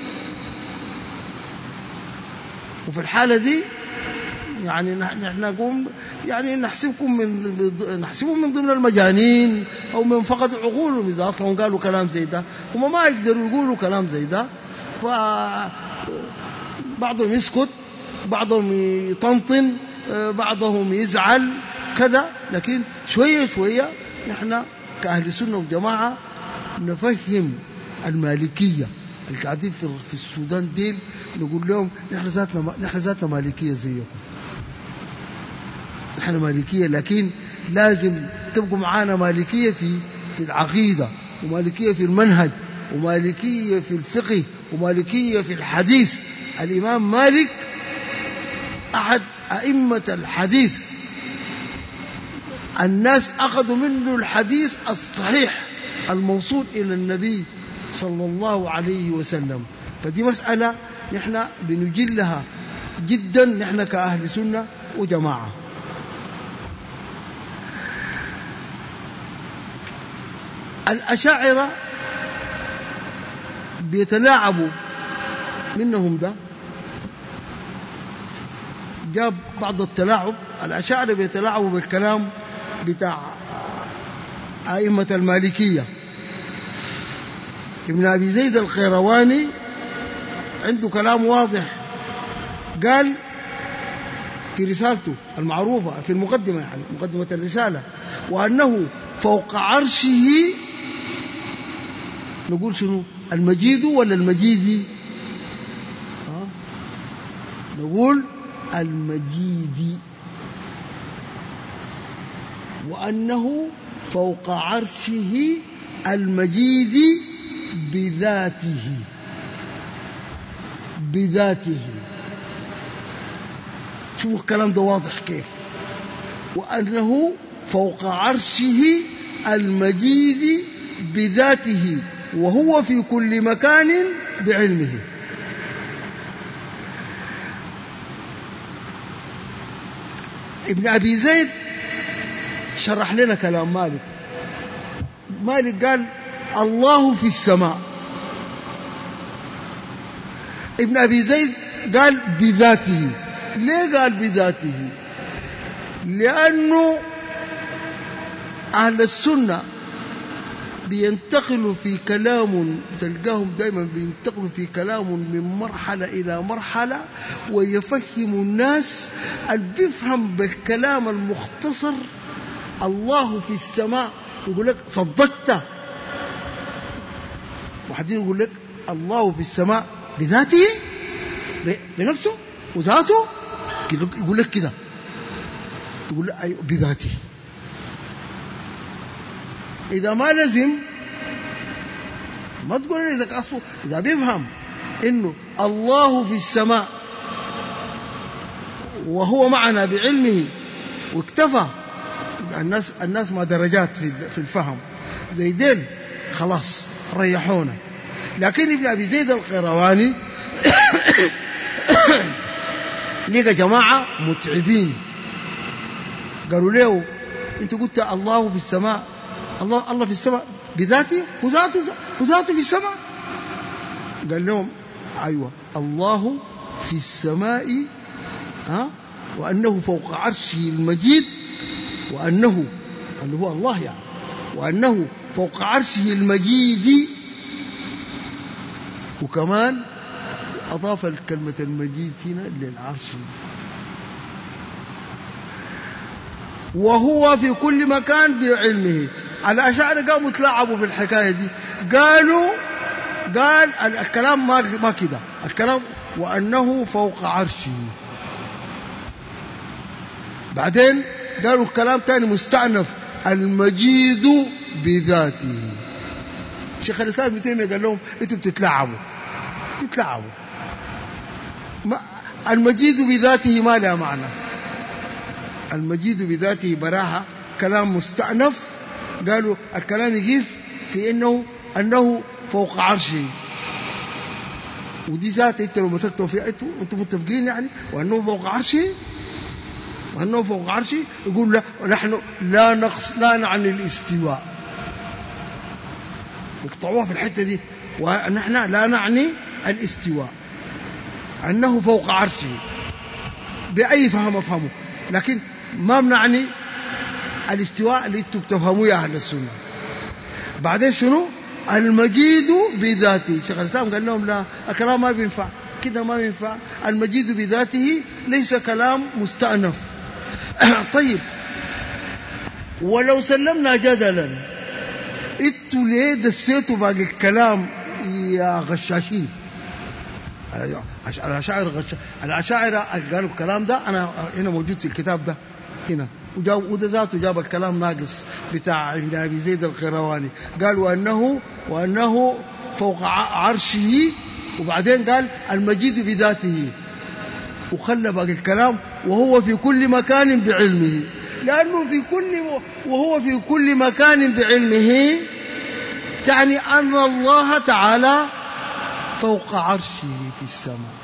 وفي الحالة دي يعني نحن نقوم يعني نحسبهم من ضمن المجانين أو من فقد عقولهم إذا أصلا قالوا كلام زي ده. هم ما يقدروا يقولوا كلام زي ده، فبعضهم يسكت، بعضهم يطنطن، بعضهم يزعل كذا. لكن شوية شوية نحن كأهل السنة والجماعة نفهم المالكية اللي قاعدين في السودان ديل، نقول لهم نحن ذاتنا مالكية زيكم، نحن مالكية، لكن لازم تبقوا معانا مالكية في العقيدة، ومالكية في المنهج، ومالكية في الفقه، ومالكية في الحديث. الإمام مالك أحد أئمة الحديث، الناس أخذوا منه الحديث الصحيح الموصول إلى النبي صلى الله عليه وسلم. فدي مسألة نحن بنجلها جدا نحن كأهل سنة وجماعة. الأشاعرة بيتلاعبوا منهم، ده جاب بعض التلاعب. الأشاعرة بيتلاعبوا بالكلام بتاع أئمة المالكية. ابن أبي زيد القيرواني عنده كلام واضح، قال في رسالته المعروفة في المقدمة، يعني مقدمة الرسالة، وأنه فوق عرشه، نقول شنو، المجيد ولا المجيدي؟ نقول المجيدي. وأنه فوق عرشه المجيد بذاته. شوفوا الكلام ده واضح كيف. وأنه فوق عرشه المجيد بذاته وهو في كل مكان بعلمه. ابن أبي زيد شرح لنا كلام مالك. مالك قال الله في السماء، ابن أبي زيد قال بذاته. ليه قال بذاته؟ لأنه أهل السنة بينتقلوا في كلام، تلقاهم دائما بينتقلوا في كلام من مرحلة إلى مرحلة، ويفهم الناس. اللي بيفهم بالكلام المختصر الله في السماء يقول لك صدقت، وحدين يقول لك الله في السماء بذاته، بنفسه وذاته، يقول لك كده، تقول له أيوه بذاته. إذا ما لزم ما تقول إذا أصله، إذا بيفهم إنه الله في السماء وهو معنا بعلمه واكتفى. الناس ما درجات في الفهم زي ديل، خلاص ريحونا. لكن ابن أبي زيد القيرواني لقى جماعة متعبين، قالوا له انت قلت الله في السماء، الله في السماء بذاته وذاته في السماء. قال لهم أيوة، الله في السماء وأنه فوق عرشه المجيد، وأنه اللي هو الله يعني، وأنه فوق عرشه المجيد. وكمان أضاف الكلمة المجيد هنا للعرش، وهو في كل مكان بعلمه. الأشاعرة قاموا يتلاعبوا في الحكاية دي، قال الكلام ما كده، الكلام وأنه فوق عرشه. بعدين قالوا الكلام تاني مستأنف، المجيد بذاته. شيخ الإسلام ابن تيمية قال لهم انتوا بتتلاعبوا. المجيد بذاته ما له معنى. المجيد بذاته براها كلام مستأنف. قالوا الكلام يجيف في أنه فوق عرشه، ودي ذاته انت لو مسكتوا فيها انتم متفقين يعني، وأنه فوق عرشه يقول لا، نحن لا نعني الاستواء، يقطعوها في الحتة دي، ونحن لا نعني الاستواء، أنه فوق عرشه بأي فهم أفهمه، لكن ما بنعني الاستواء اللي انتم بتفهموه يا أهل السنة. بعدين شنو؟ المجيد بذاته. شيخ الإسلام قال لهم لا، الكلام ما بينفع كده، ما بينفع. المجيد بذاته ليس كلام مستأنف. طيب ولو سلمنا جدلا، انتوا ليه دسيتوا باقي الكلام يا غشاشين؟ الأشاعرة قالوا الكلام ده، أنا هنا موجود في الكتاب ده هنا، وده ذاته جاب الكلام ناقص بتاع ابن أبي زيد القيرواني. قال وأنه فوق عرشه، وبعدين قال المجيد بذاته، وخلى باقي الكلام وهو في كل مكان بعلمه. لأنه وهو في كل مكان بعلمه تعني أن الله تعالى فوق عرشه في السماء.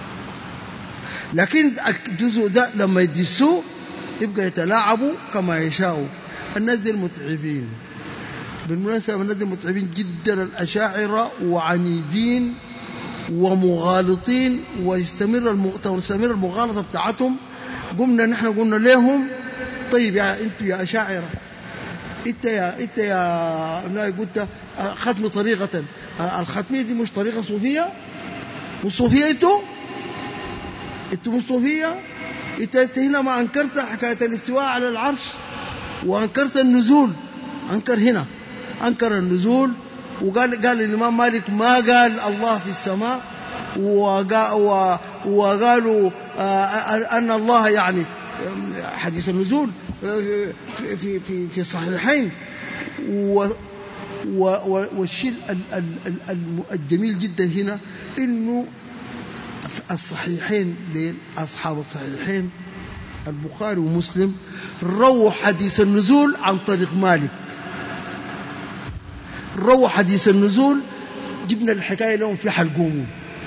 لكن الجزء ده لما يدسوه يبقى يتلاعبوا كما يشاءوا. الناس دي المتعبين بالمناسبة، الناس دي متعبين جدا، الأشاعرة وعنيدين ومغالطين، ويستمر المغالطة بتاعتهم. نحن قلنا لهم طيب يا انتوا يا أشاعرة، انت يا قلت ختم طريقة، الختمية دي مش طريقة صوفية؟ مش صوفية انتوا مش صوفية. انت هنا ما انكرت حكاية الاستواء على العرش وانكرت النزول، انكر النزول، وقال الإمام مالك ما قال الله في السماء، وقالوا أن الله يعني حديث النزول في الصحيحين. والشيء الجميل جدا هنا إنه الصحيحين لأصحاب الصحيحين البخاري ومسلم رووا حديث النزول عن طريق مالك، رووا حديث النزول. جبنا الحكاية لهم في حلقوم،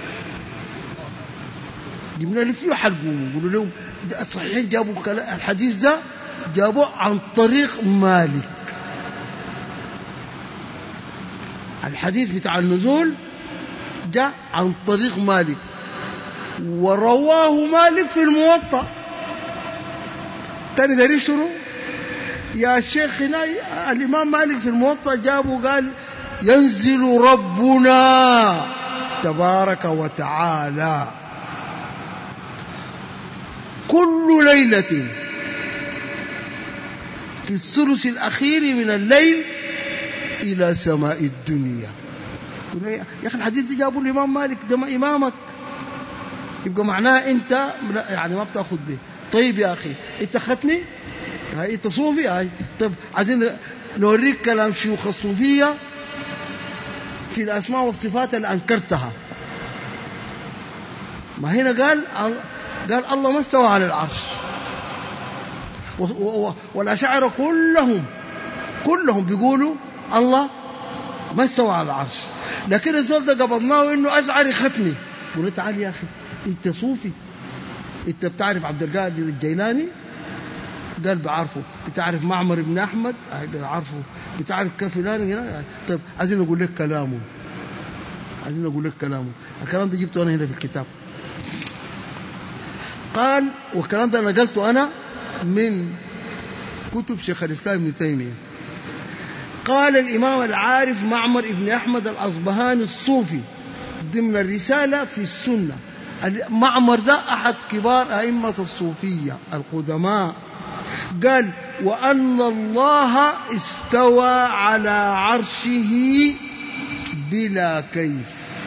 قولوا لهم الصحيحين جابوا الحديث ده جابوه عن طريق مالك. الحديث بتاع النزول جاء عن طريق مالك، ورواه مالك في الموطأ. تاني داري شنو يا شيخ؟ هنا الإمام مالك في الموطأ جابه قال ينزل ربنا تبارك وتعالى كل ليلة في الثلث الأخير من الليل إلى سماء الدنيا. يا أخي الحديث دي جابه الإمام مالك، ده ما إمامك، يبقى معناه أنت يعني ما بتأخذ به. طيب يا أخي أنت ختمي، هاي أنت صوفي، هاي طيب عايزين نوريك كلام شيوخ الصوفية في الأسماء والصفات اللي أنكرتها. ما هنا قال الله ما استوى على العرش، والأشاعرة كلهم بيقولوا الله ما استوى على العرش. لكن الزول ده قبضناه إنه أشعري ختمي. قلت تعال يا أخي أنت صوفي، أنت بتعرف عبد القادر الجيلاني؟ قال بعرفه. بتعرف معمر بن أحمد؟ بعرفه. بتعرف كيف فلان هنا؟ طيب عايزين أقول لك كلامه، الكلام ده جبته أنا هنا في الكتاب. قال، والكلام ده نقلته أنا من كتب شيخ الإسلام ابن تيمية. قال الإمام العارف معمر بن أحمد الأصبهاني الصوفي ضمن الرسالة في السنة. معمر ده أحد كبار أئمة الصوفية القدماء. قال وأن الله استوى على عرشه بلا كيف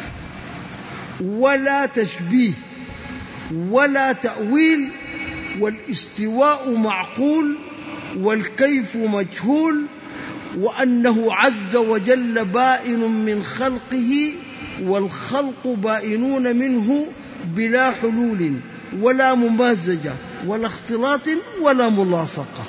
ولا تشبيه ولا تأويل، والاستواء معقول والكيف مجهول، وأنه عز وجل بائن من خلقه والخلق بائنون منه بلا حلول ولا ممازجة ولا اختلاط ولا ملاصقة.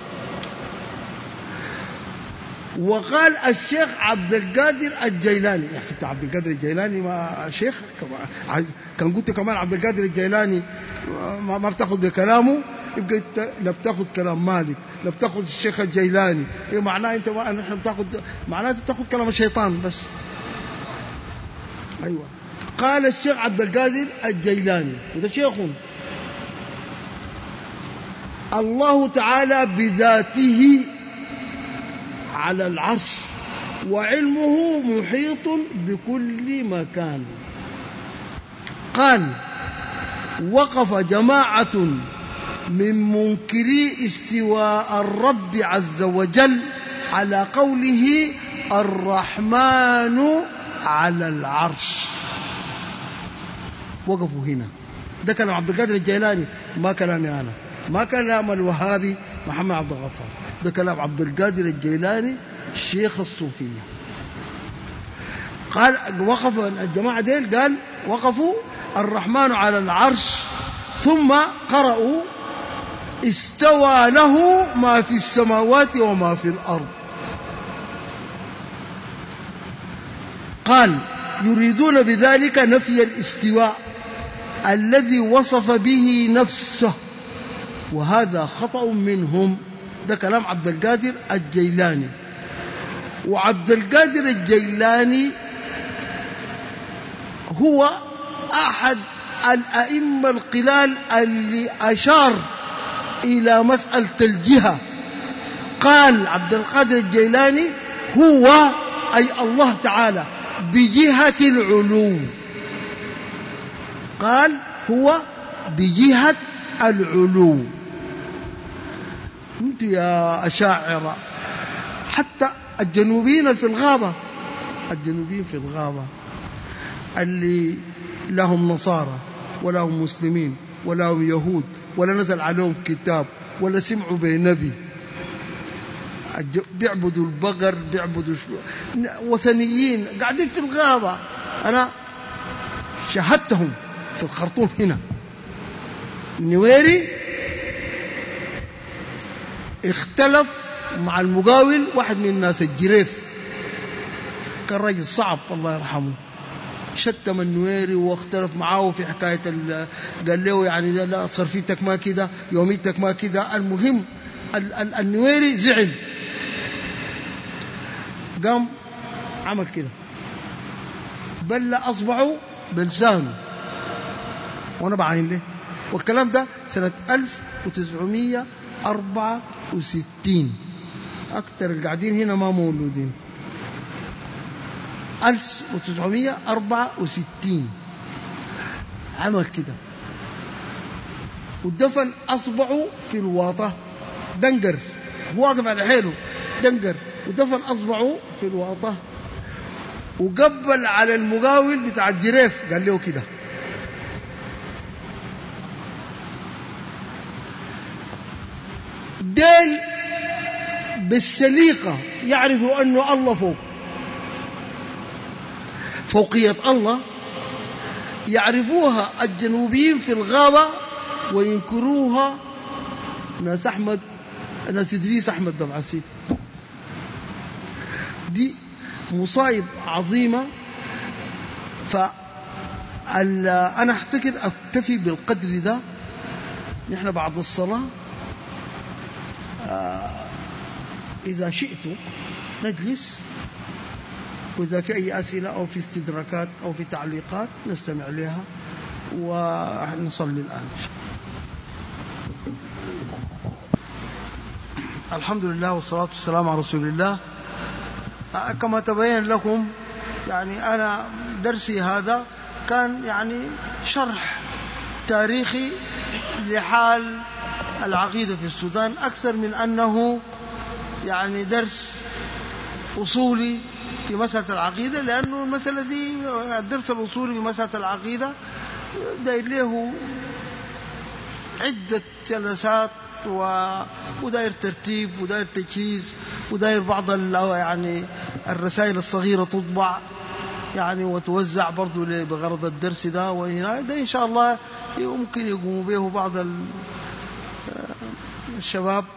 وقال الشيخ عبد القادر الجيلاني، يا أخي عبد القادر الجيلاني ما شيخ كان قلت كمان عبد القادر الجيلاني ما بتاخذ بكلامه، يبقى لا بتاخذ كلام مالك لا بتاخذ الشيخ الجيلاني. إيه معناه أنت نحن بتاخذ، معناته تاخذ كلام الشيطان بس. أيوة. قال الشيخ عبد القادر الجيلاني وده شيخ الله تعالى بذاته على العرش وعلمه محيط بكل مكان. قال وقف جماعة من منكري استواء الرب عز وجل على قوله الرحمن على العرش. وقفوا هنا. ده كلام عبد القادر الجيلاني، ما كلامي أنا، ما كلام الوهابي محمد عبد الغفار، ده كلام عبد القادر الجيلاني الشيخ الصوفية. قال وقف الجماعة ديل، قال وقفوا الرحمن على العرش ثم قرأوا استوى له ما في السماوات وما في الأرض. قال يريدون بذلك نفي الاستواء الذي وصف به نفسه، وهذا خطأ منهم. ده كلام عبد القادر الجيلاني. وعبد القادر الجيلاني هو أحد الأئمة القلال اللي أشار إلى مسألة الجهة. قال عبد القادر الجيلاني هو أي الله تعالى بجهة العلو، قال هو بجهة العلو. انت يا أشاعرة حتى الجنوبيين في الغابة، الجنوبيين في الغابة اللي لهم نصارى ولا هم مسلمين ولا هم يهود ولا نزل عليهم كتاب ولا سمعوا بنبي، بيعبدوا البقر، بيعبدوا وثنيين قاعدين في الغابة. أنا شاهدتهم في الخرطوم هنا. النويري اختلف مع المقاول، واحد من الناس الجريف كان راجل صعب الله يرحمه، شتم النويري واختلف معاه في حكاية قال له يعني لا صرفيتك ما كده، يوميتك ما كده. المهم النويري زعل، قام عمل كده بلى أصبعه بلسانه، وأنا بعين له. والكلام ده سنة 1964. أكثر القاعدين هنا ما مولودين. 1964 عمل كده ودفن أصبعه في الواطة، دنقر واقف على حيله، دنقر ودفن أصبعه في الواطة، وقبل على المقاول بتاع الجريف قال له كده. ديل بالسليقة يعرفوا أنه الله فوقية الله، يعرفوها الجنوبيين في الغابة وينكروها ناس إدريس أحمد دبعسي. دي مصايب عظيمة. فأنا أفتكر أكتفي بالقدر ده. نحن بعد الصلاة إذا شئتوا نجلس، وإذا في أي أسئلة أو في استدراكات أو في تعليقات نستمع لها، ونصلي الآن. الحمد لله والصلاة والسلام على رسول الله. كما تبين لكم يعني أنا درسي هذا كان يعني شرح تاريخي لحال العقيدة في السودان أكثر من أنه يعني درس أصولي في مسألة العقيدة، لأنه المسألة دي الدرس الأصولي في مسألة العقيدة داير له عدة جلسات وداير ترتيب وداير تجهيز وداير بعض يعني الرسائل الصغيرة تطبع يعني وتوزع برضو بغرض الدرس ده. وهنا ده إن شاء الله يمكن يقوموا به بعض الشباب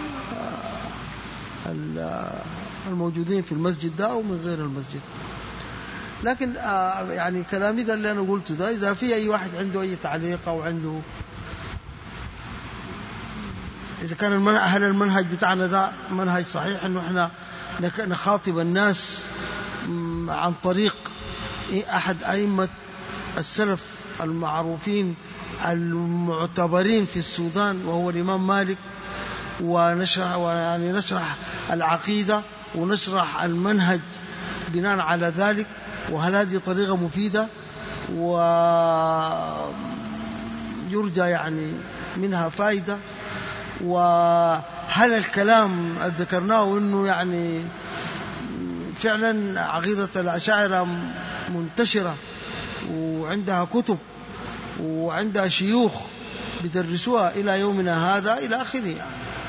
الموجودين في المسجد ده أو من غير المسجد. لكن يعني كلامي ده اللي أنا قلته ده، إذا في أي واحد عنده أي تعليق أو عنده، إذا كان هل المنهج بتاعنا ده منهج صحيح إنه إحنا نخاطب الناس عن طريق أحد أئمة السلف المعروفين المعتبرين في السودان وهو الإمام مالك، نشرح العقيدة ونشرح المنهج بناء على ذلك، وهل هذه طريقة مفيدة ويرجى يعني منها فائدة، وهل الكلام ذكرناه إنه يعني فعلا عقيدة الأشاعرة منتشرة وعندها كتب وعندها شيوخ بيدرسوها إلى يومنا هذا إلى آخره يعني.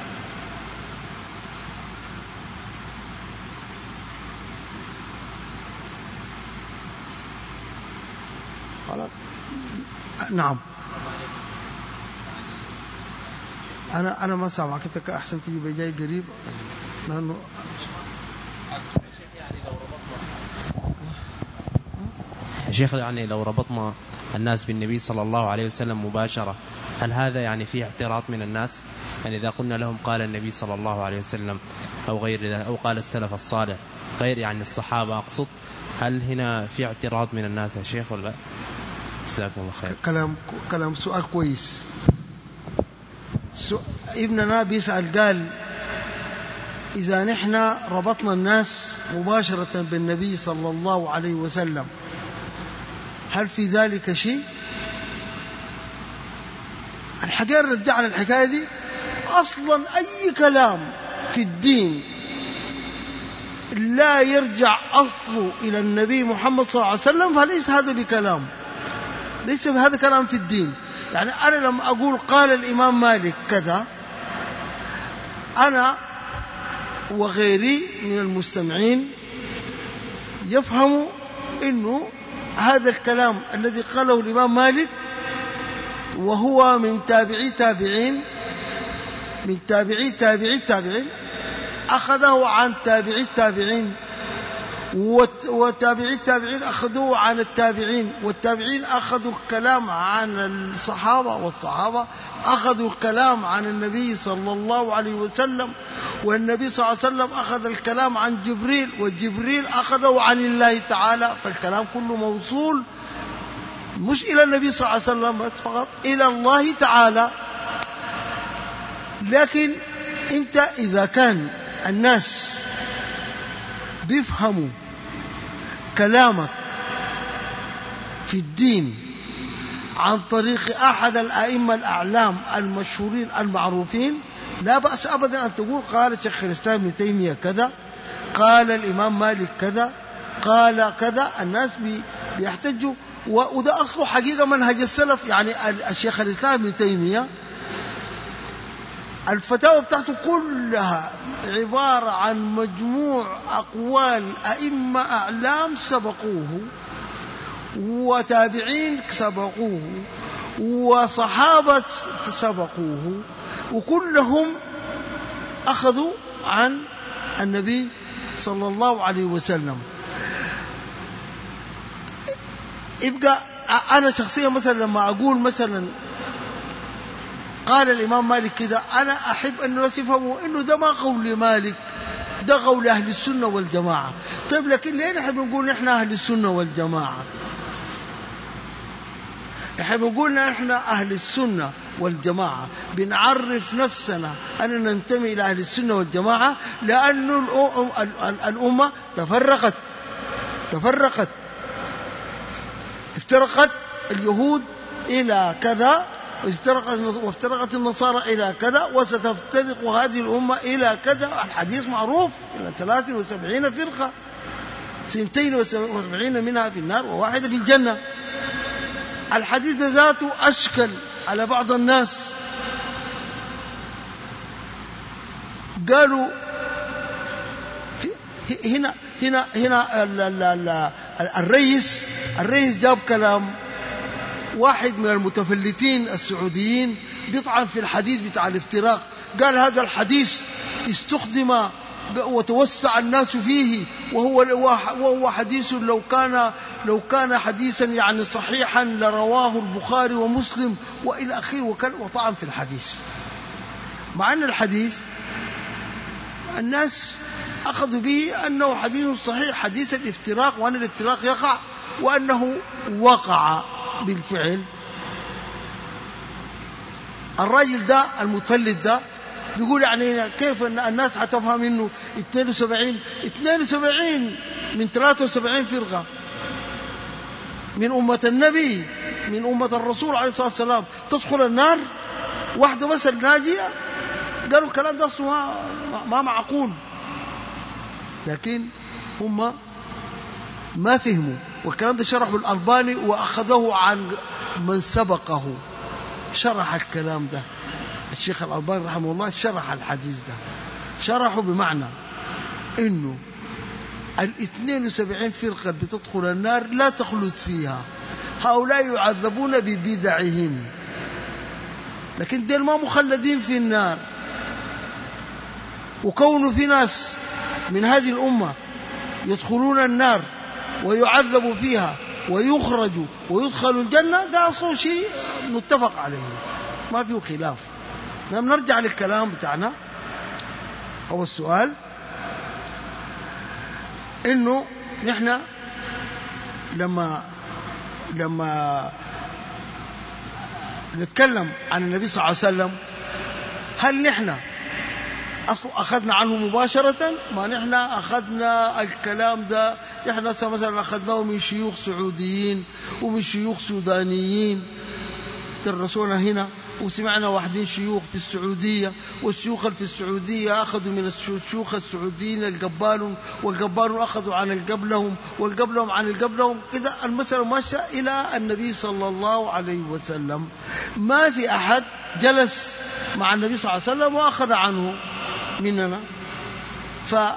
نعم. أنا ما سامعك، أنت أحسن تيجي بجاي قريب لأنه شيخ يعني لو ربطنا الناس بالنبي صلى الله عليه وسلم مباشرة، هل هذا يعني فيه اعتراض من الناس؟ يعني إذا قلنا لهم قال النبي صلى الله عليه وسلم أو غير ذلك، أو قال السلف الصالح غير يعني الصحابة أقصد، هل هنا في اعتراض من الناس يا شيخ ولا؟ جزاكم الله خير. كلام سؤال كويس. ابننا بيسأل قال إذا نحن ربطنا الناس مباشرة بالنبي صلى الله عليه وسلم هل في ذلك شيء؟ الحقيقة رد على الحكاية دي، أصلا أي كلام في الدين لا يرجع أصله إلى النبي محمد صلى الله عليه وسلم فليس هذا بكلام، ليس هذا كلام في الدين. يعني أنا لما أقول قال الإمام مالك كذا، أنا وغيري من المستمعين يفهموا إنه هذا الكلام الذي قاله الإمام مالك وهو من تابعي التابعين أخذه عن تابعي التابعين، وتابعي التابعين أخذوه عن التابعين، والتابعين أخذوا الكلام عن الصحابة، والصحابة أخذوا الكلام عن النبي صلى الله عليه وسلم، والنبي صلى الله عليه وسلم أخذ الكلام عن جبريل، والجبريل أخذه عن الله تعالى. فالكلام كله موصول مش إلى النبي صلى الله عليه وسلم بس فقط، إلى الله تعالى. لكن أنت إذا كان الناس بيفهموا كلامك في الدين عن طريق أحد الأئمة الأعلام المشهورين المعروفين، لا بأس أبدا أن تقول قال شيخ الإسلام ابن تيمية كذا، قال الإمام مالك كذا، قال كذا. الناس بيحتجوا، وده أصله حقيقة منهج السلف. يعني الشيخ الإسلام ابن تيمية الفتاوى بتاعته كلها عبارة عن مجموع أقوال أئمة أعلام سبقوه، وتابعين سبقوه، وصحابة سبقوه، وكلهم أخذوا عن النبي صلى الله عليه وسلم. يبقى أنا شخصيا مثلا لما أقول مثلا قال الإمام مالك كده، أنا أحب أن الناس يفهموا أنه ده ما قول مالك، ده قول أهل السنة والجماعة. طيب لكن ليه نحب نقول نحن أهل السنة والجماعة؟ نحب نقول نحن أهل السنة والجماعة، بنعرف نفسنا أننا ننتمي إلى أهل السنة والجماعة لأن الأمة تفرقت، افترقت اليهود إلى كذا، وافترقت النصارى إلى كذا، وستفترق هذه الأمة إلى كذا. الحديث معروف إلى 73 فرقة، 72 منها في النار وواحدة في الجنة. الحديث ذاته أشكل على بعض الناس، قالوا هنا الرئيس جاب كلام واحد من المتفلتين السعوديين بيطعن في الحديث بتاع الافتراق، قال هذا الحديث استخدم وتوسع الناس فيه، وهو حديث لو كان حديثا يعني صحيحا لرواه البخاري ومسلم وإلى آخره، وطعن في الحديث، مع أن الحديث الناس أخذوا به أنه حديث صحيح، حديث الافتراق، وأن الافتراق يقع، وأنه وقع بالفعل. الراجل ده المتفلت ده بيقول يعني كيف أن الناس هتفهم إنه 72 من 73 فرقة من أمة النبي، من أمة الرسول عليه الصلاة والسلام، تدخل النار واحدة بس الناجية؟ قالوا الكلام ده أصله ما معقول. لكن هم ما فهموا، والكلام ده شرحه الألباني وأخذه عن من سبقه، شرح الكلام ده الشيخ الألباني رحمه الله، شرح الحديث ده، شرحه بمعنى إنه 72 فرقة بتدخل النار لا تخلد فيها، هؤلاء يعذبون ببدعهم، لكن دول ما مخلدين في النار. وكونه في ناس من هذه الأمة يدخلون النار ويعذبوا فيها ويخرجوا ويدخلوا الجنة، ده أصلا شيء متفق عليه ما فيه خلاف. نرجع للكلام بتاعنا. هو السؤال إنه نحن لما نتكلم عن النبي صلى الله عليه وسلم، هل نحن أصلا أخذنا عنه مباشرة؟ ما نحن أخذنا الكلام ده، نحن مثلا أخذناه من شيوخ سعوديين ومن شيوخ سودانيين درسونا هنا، وسمعنا واحدين شيوخ في السعودية، والشيوخ في السعودية أخذوا من الشيوخ السعوديين القبالون، والقبالون أخذوا عن القبلهم، والقبلهم عن القبلهم، كذا المسألة ماشية إلى النبي صلى الله عليه وسلم. ما في أحد جلس مع النبي صلى الله عليه وسلم وأخذ عنه مننا. فما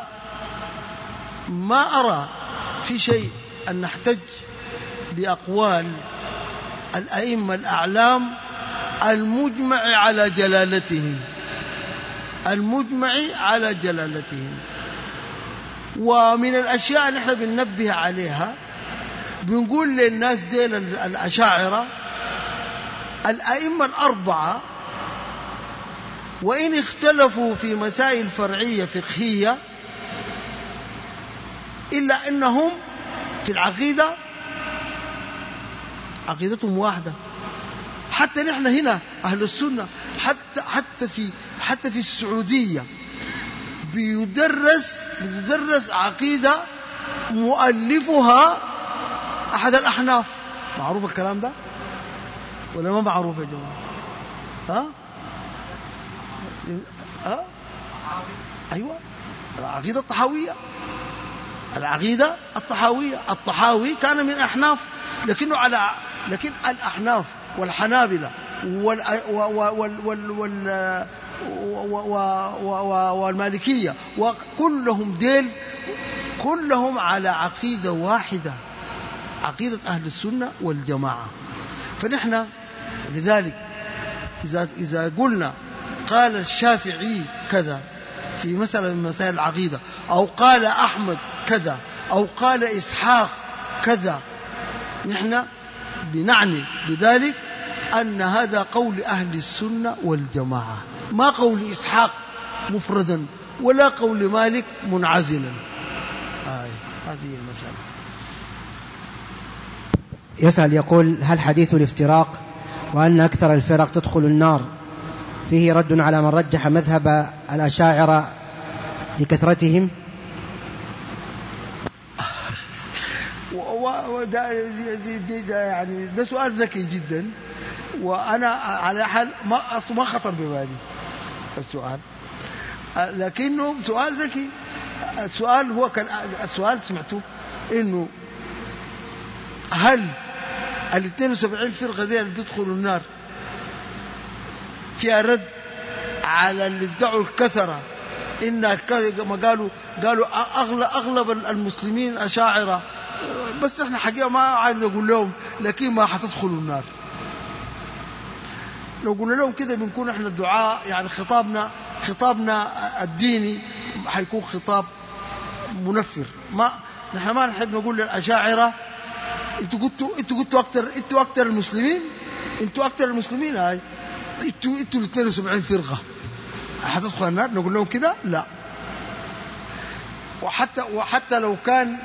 أرى في شيء أن نحتج بأقوال الأئمة الأعلام المجمع على جلالتهم، المجمع على جلالتهم. ومن الأشياء نحن بننبه عليها، بنقول للناس ديل الأشاعرة الأئمة الأربعة وإن اختلفوا في مسائل فرعية فقهية إلا أنهم في العقيدة عقيدتهم واحدة. حتى نحن هنا أهل السنة حتى في السعودية بيدرس عقيدة مؤلفها أحد الأحناف. معروف الكلام ده ولا ما معروف يا جماعة؟ أيوة، العقيدة الطحاوية. الطحاوي كان من أحناف، لكن الأحناف والحنابلة والمالكية وكلهم ديل كلهم على عقيدة واحدة، عقيدة أهل السنة والجماعة. فنحن لذلك إذا قلنا قال الشافعي كذا في مسألة من مسائل العقيدة، أو قال أحمد كذا، أو قال إسحاق كذا، نحن بنعني بذلك أن هذا قول أهل السنة والجماعة، ما قول إسحاق مفردا ولا قول مالك منعزلا. هذه المسألة. يسأل يقول: هل حديث الافتراق وأن أكثر الفرق تدخل النار فيه رد على من رجح مذهب الأشاعرة لكثرتهم؟ يعني ده سؤال ذكي جدا، وأنا على حال ما خطر ببالي السؤال، لكنه سؤال ذكي. السؤال هو السؤال سمعته إنه هل 72 فرقة دي اللي بيدخلوا النار فيها رد على اللي ادعوا الكثرة إن ما قالوا أغلب المسلمين أشاعرة، بس احنا حقيقة ما عايز نقول لهم لكن ما حتدخلوا النار. لو قلنا لهم كده بنكون احنا الدعاء، يعني خطابنا الديني حيكون خطاب منفر. نحن ما نحب نقول للأشاعرة انتوا قلتوا اكتر المسلمين، هاي انتوا 72 فرقة حتدخل النار، نقول لهم كده لا. وحتى لو كان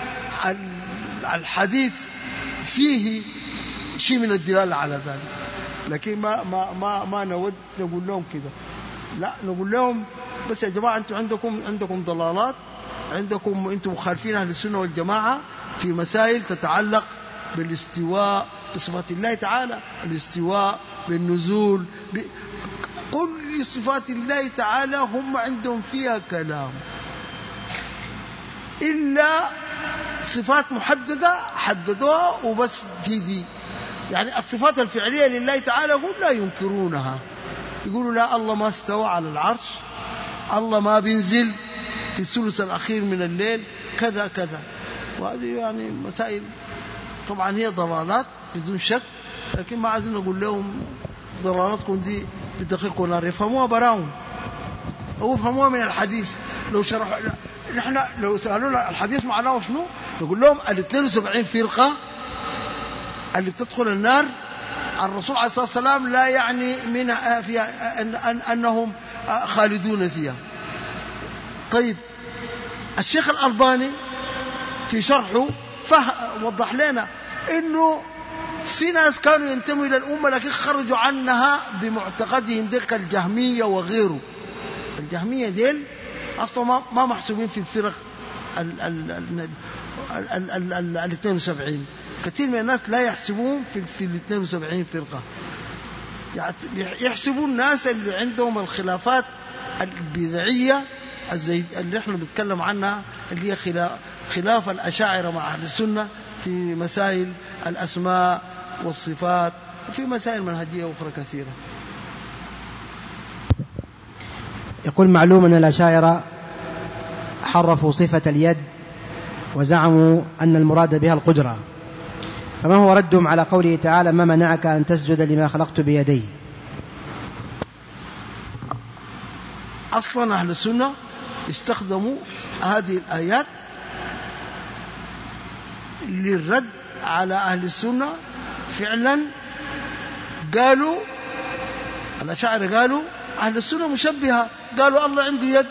الحديث فيه شيء من الدلالة على ذلك، لكن ما نود نقول لهم كده، لا نقول لهم بس يا جماعة انتوا عندكم ضلالات، انتم مخالفين أهل السنة والجماعة في مسائل تتعلق بالاستواء بصفات الله تعالى، الاستواء بالنزول كل صفات الله تعالى هم عندهم فيها كلام، إلا صفات محددة حددوها وبس في دي. يعني الصفات الفعلية لله تعالى هم لا ينكرونها، يقولوا لا الله ما استوى على العرش، الله ما بينزل في الثلث الأخير من الليل كذا كذا. وهذه يعني مسائل طبعا هي ضلالات بدون شك، لكن ما عايزين نقول لهم ضلالاتكم دي بدقيقكم نار، يفهموها براهم أو يفهموها من الحديث. لو شرحوا نحن لو سألونا الحديث معناه شنو، نقول لهم 72 فرقة اللي بتدخل النار الرسول عليه الصلاة والسلام لا يعني منها فيها أنهم خالدون فيها. طيب الشيخ الألباني في شرحه وضح لنا إنه في ناس كانوا ينتموا إلى الأمة لكن خرجوا عنها بمعتقدهم ذلك الجهمية وغيره. الجهمية ديل أصلا ما محسوبين في الفرق ال 72. كثير من الناس لا يحسبون في ال 72 فرقة، يحسبون الناس اللي عندهم الخلافات البدعية اللي احنا بنتكلم عنها، اللي هي خلاف الأشاعرة مع أهل السنة في مسائل الأسماء والصفات وفي مسائل منهجية أخرى كثيرة. يقول معلوم أن الأشاعرة حرفوا صفة اليد وزعموا أن المراد بها القدرة، فما هو ردهم على قوله تعالى ما منعك أن تسجد لما خلقت بيدي؟ أصلا أهل السنة استخدموا هذه الآيات للرد على أهل السنة. فعلا قالوا الأشاعرة قالوا أهل السنة مشبهة، قالوا الله عنده يد،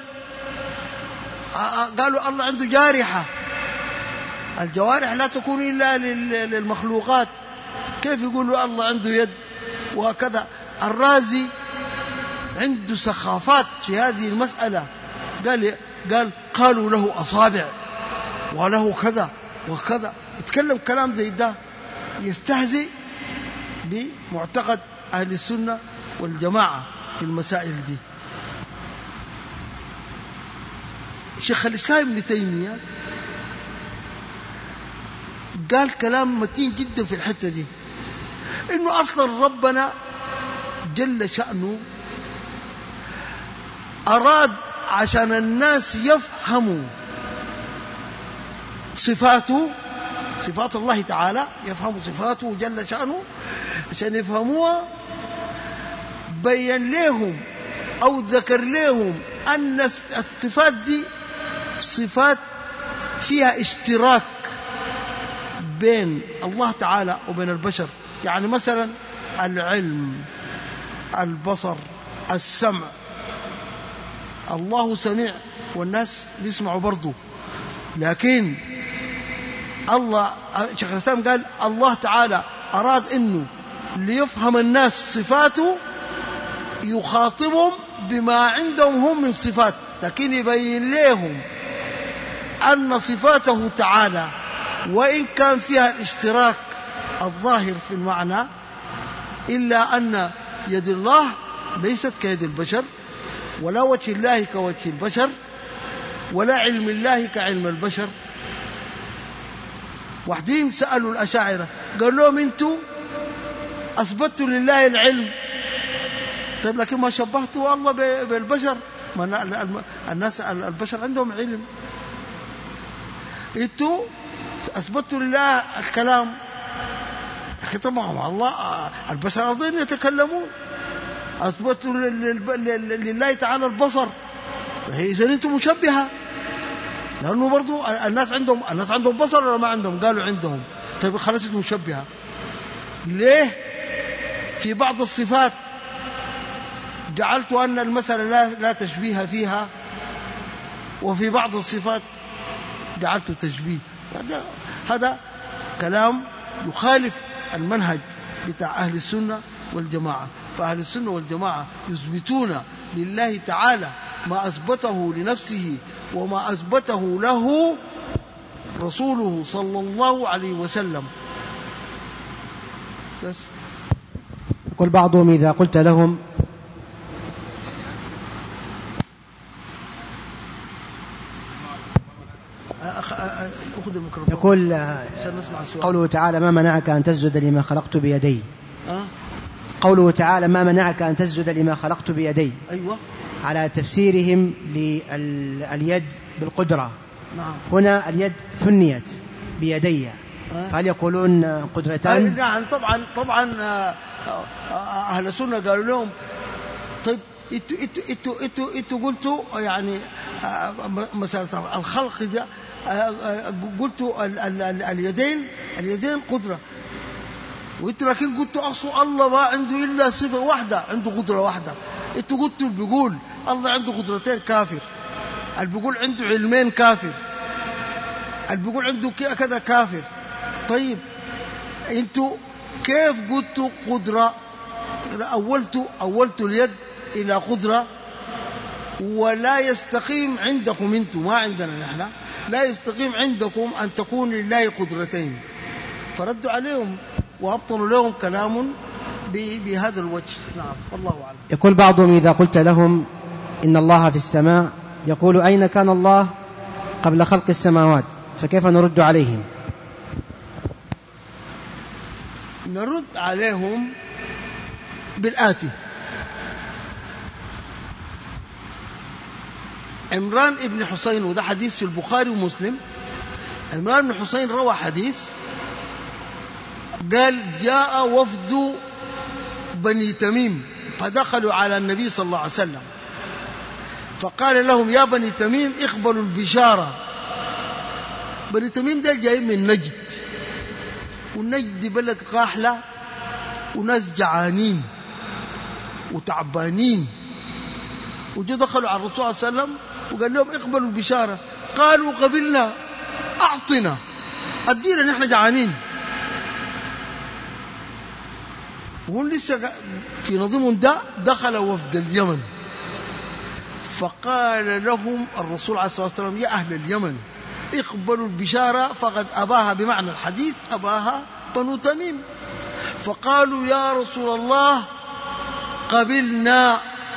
قالوا الله عنده جارحة، الجوارح لا تكون إلا للمخلوقات، كيف يقولوا الله عنده يد؟ وهكذا الرازي عنده سخافات في هذه المسألة، قالوا له أصابع وله كذا وكذا، يتكلم كلام زي ده يستهزئ بمعتقد أهل السنة والجماعة في المسائل دي. شيخ الإسلام ابن تيمية قال كلام متين جدا في الحتة دي، إنه أصلا ربنا جل شأنه أراد عشان الناس يفهموا صفاته، صفات الله تعالى، يفهموا صفاته جل شأنه، عشان يفهموها بين لهم أو ذكر لهم أن الصفات دي صفات فيها اشتراك بين الله تعالى وبين البشر. يعني مثلا العلم، البصر، السمع، الله سميع والناس بيسمعوا برضو، لكن الله شيخ الإسلام قال الله تعالى أراد إنه ليفهم الناس صفاته يخاطبهم بما عندهم هم من صفات، لكن يبين لهم أن صفاته تعالى وإن كان فيها الاشتراك الظاهر في المعنى إلا أن يد الله ليست كيد البشر، ولا وجه الله كوجه البشر، ولا علم الله كعلم البشر. واحدين سألوا الأشاعرة قال لهم أنتوا أثبتوا لله العلم، طيب لكن ما شبهتوا الله بالبشر، الناس البشر عندهم علم، أنتوا أثبتوا لله الكلام، طبعا الله البشر أرضين يتكلمون، أثبتوا لله تعالى البصر، إذا أنتم مشبهة، لأنه برضو الناس عندهم بصر ولا ما عندهم؟ قالوا عندهم، طيب خلاص أنتم مشبهة. ليه في بعض الصفات جعلت أن المثل لا تشبيه فيها، وفي بعض الصفات جعلت تشبيه؟ هذا كلام يخالف المنهج بتاع أهل السنة والجماعة. فأهل السنة والجماعة يثبتون لله تعالى ما أثبته لنفسه وما أثبته له رسوله صلى الله عليه وسلم. يقول بعضهم إذا قلت لهم يقول قوله تعالى ما منعك أن تسجد لما خلقت بيدي، قوله تعالى ما منعك أن تسجد لما خلقت بيدي، أيوة، على تفسيرهم لليد بالقدرة. نعم. هنا اليد ثنيت بيدي، فهل يقولون قدرتان؟ نعم طبعا أهل السنة قالوا لهم طيب انتوا قلتوا يعني مثلا الخلق ده قلتوا اليدين قدرة، وانتوا لكن قلتوا أصل الله ما عنده إلا صفة واحدة، عنده قدرة واحدة. انتوا قلتوا اللي بيقول الله عنده قدرتين كافر، اللي بيقول عنده علمين كافر، اللي بيقول عنده كذا كافر. طيب انتوا كيف قلتوا قدرة؟ أولتوا اليد إلى قدرة، ولا يستقيم عندكم انتم، ما عندنا نحن، لا يستقيم عندكم أن تكون لله قدرتين. فردوا عليهم وأبطلوا لهم كلام بهذا الوجه. نعم والله أعلم. يقول بعضهم إذا قلت لهم إن الله في السماء يقول أين كان الله قبل خلق السماوات، فكيف نرد عليهم؟ نرد عليهم بالآتي: عمران بن حسين، وده حديث في البخاري ومسلم، عمران بن حسين روى حديث قال: جاء وفد بني تميم فدخلوا على النبي صلى الله عليه وسلم، فقال لهم: يا بني تميم اقبلوا البشارة. بني تميم ده جاي من نجد، والنجد بلد قاحلة وناس جعانين وتعبانين، وجو دخلوا على الرسول صلى الله عليه وسلم وقال لهم: اقبلوا البشارة. قالوا: قبلنا، أعطنا، أدينا، نحن جعانين. وهم لسه في نظمهم ده دخل وفد اليمن، فقال لهم الرسول عليه الصلاة والسلام: يا أهل اليمن اقبلوا البشارة فقد أباها، بمعنى الحديث أباها بنو تميم. فقالوا: يا رسول الله قبلنا،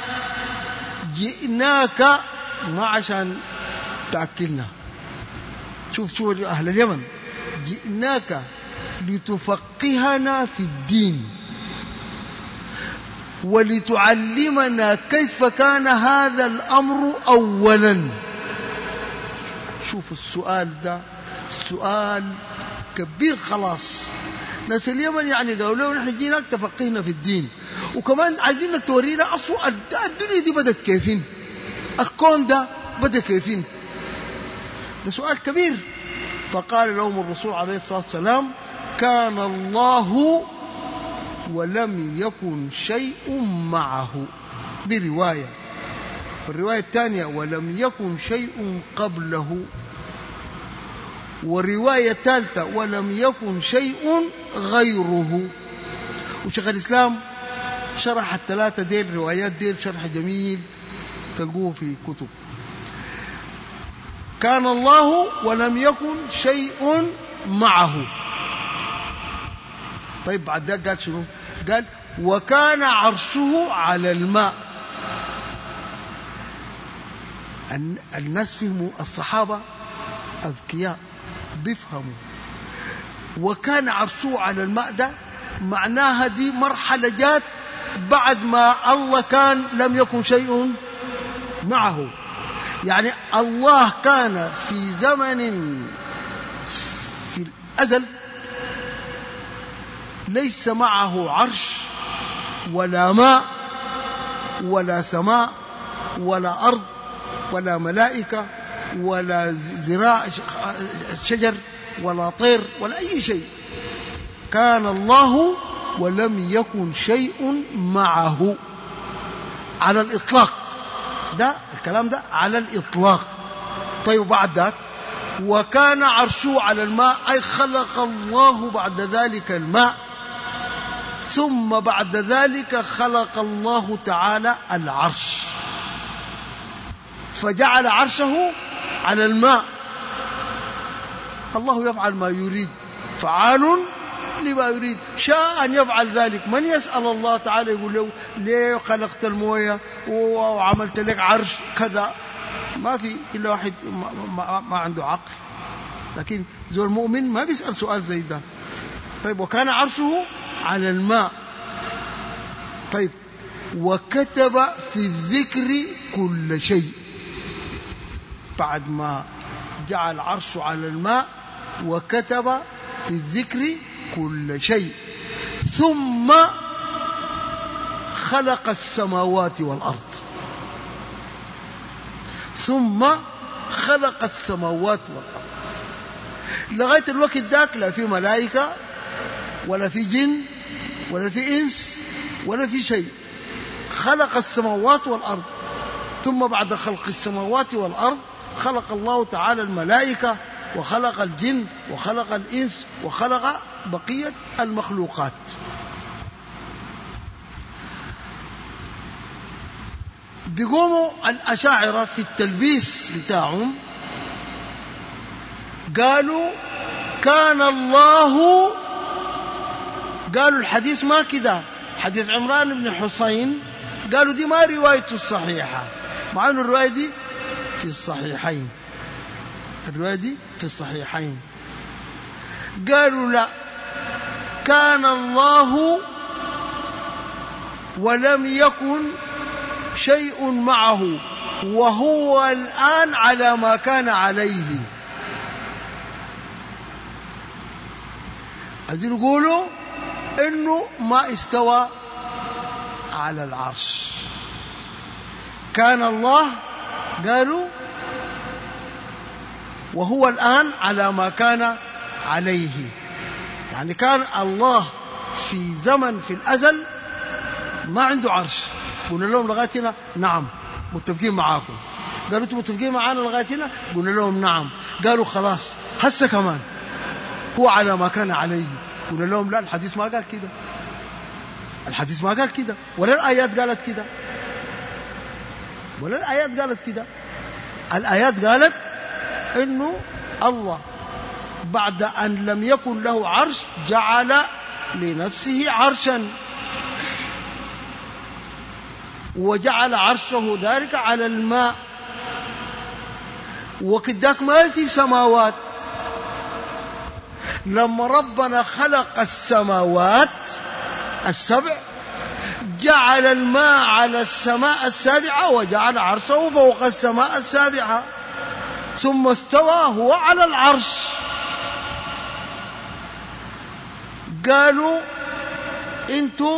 جئناك ما عشان تأكلنا. شوف أهل اليمن، جئناك لتفقهنا في الدين ولتعلمنا كيف كان هذا الأمر أولا. شوف السؤال ده سؤال كبير. خلاص ناس اليمن يعني قالوا له: نحن جيناك تفقهنا في الدين، وكمان عايزينك تورينا أصلا الدنيا دي بدت كيفين، الكون ده بدأ كيفين. ده سؤال كبير. فقال لهم الرسول عليه الصلاة والسلام: كان الله ولم يكن شيء معه. دي رواية. والرواية الثانية: ولم يكن شيء قبله. ورواية ثالثة: ولم يكن شيء غيره. وشيخ الإسلام شرح الثلاثة ديل الروايات ديل شرح جميل تلقوه في كتب. كان الله ولم يكن شيء معه. طيب بعد ذلك قال شنو؟ قال: وكان عرشه على الماء. الناس فهموا، الصحابة أذكياء بيفهموا. وكان عرشه على الماء ده معناها دي مرحلة جات بعد ما الله كان لم يكن شيء معه. يعني الله كان في زمن في الأزل ليس معه عرش ولا ماء ولا سماء ولا أرض ولا ملائكة ولا زراع شجر ولا طير ولا أي شيء. كان الله ولم يكن شيء معه على الإطلاق. ده الكلام ده على الإطلاق. طيب بعد ذلك: وكان عرشه على الماء، أي خلق الله بعد ذلك الماء، ثم بعد ذلك خلق الله تعالى العرش، فجعل عرشه على الماء. الله يفعل ما يريد، فعال لما يريد. شاء أن يفعل ذلك. من يسأل الله تعالى يقول له: ليه خلقت المويه وعملت لك عرش كذا؟ ما في إلا واحد ما عنده عقل. لكن زول المؤمن ما بيسأل سؤال زي ده. طيب وكان عرشه على الماء. طيب وكتب في الذكر كل شيء. بعد ما جعل عرشه على الماء وكتب في الذكر كل شيء، ثم خلق السماوات والأرض. ثم خلق السماوات والأرض. لغاية الوقت ذاك لا في ملائكة ولا في جن ولا في إنس ولا في شيء. خلق السماوات والأرض، ثم بعد خلق السماوات والأرض خلق الله تعالى الملائكة وخلق الجن وخلق الإنس وخلق بقية المخلوقات. بيقوموا الأشاعرة في التلبيس بتاعهم قالوا كان الله، قالوا الحديث ما كده، حديث عمران بن حسين قالوا دي ما روايته الصحيحة، مع أن الرواية دي في الصحيحين، الرواية دي في الصحيحين. قالوا لا، كان الله ولم يكن شيء معه وهو الآن على ما كان عليه. عايزين يقولوا إنه ما استوى على العرش. كان الله، قالوا، وهو الآن على ما كان عليه، يعني كان الله في زمن في الأزل ما عنده عرش. قلنا لهم لغاية هنا نعم متفقين معاكم. قالوا انتم متفقين معانا لغاية هنا؟ قلنا لهم نعم. قالوا خلاص هسه كمان هو على ما كان عليه. قلنا لهم لا، الحديث ما قال كده، الحديث ما قال كده، ولا الآيات قالت كده، ولا الآيات قالت كده. الآيات قالت إنه الله بعد أن لم يكن له عرش جعل لنفسه عرشا، وجعل عرشه ذلك على الماء، وكداك ما في سماوات. لما ربنا خلق السماوات السبع جعل الماء على السماء السابعة وجعل عرشه فوق السماء السابعة، ثم استوى هو على العرش. قالوا انتوا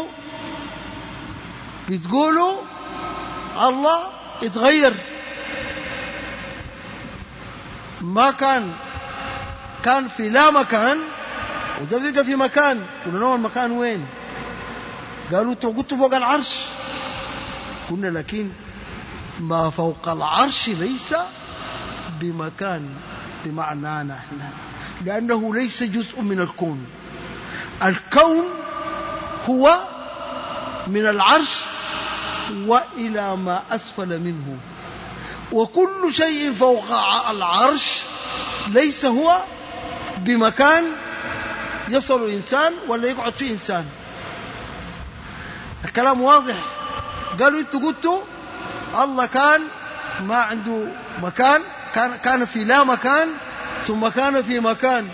بتقولوا الله اتغير، ما كان في لا مكان وده بقى في مكان. قلنا لهم المكان وين؟ قالوا انتوا قلتوا فوق العرش. قلنا لكن ما فوق العرش ليس بمكان بمعنانا احنا، لأنه ليس جزء من الكون. الكون هو من العرش وإلى ما أسفل منه، وكل شيء فوق العرش ليس هو بمكان يصل إنسان ولا يقعد فيه إنسان. الكلام واضح. قالوا انتوا قلتوا الله كان ما عنده مكان، كان في لا مكان ثم كان في مكان.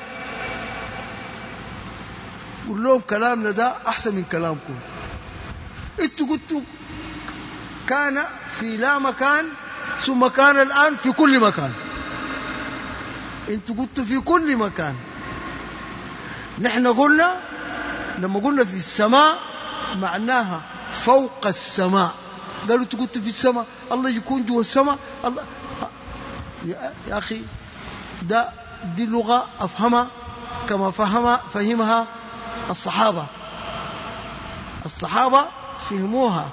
قل لهم كلامنا ده أحسن من كلامكم. انتوا قلتوا كان في لا مكان ثم كان الآن في كل مكان. انتوا قلتوا في كل مكان. نحن قلنا لما قلنا في السماء معناها فوق السماء. قالوا انتوا قلتوا في السماء، الله يكون جوا السماء. الله يا أخي دي لغة أفهمها كما فهمها الصحابة. الصحابة فهموها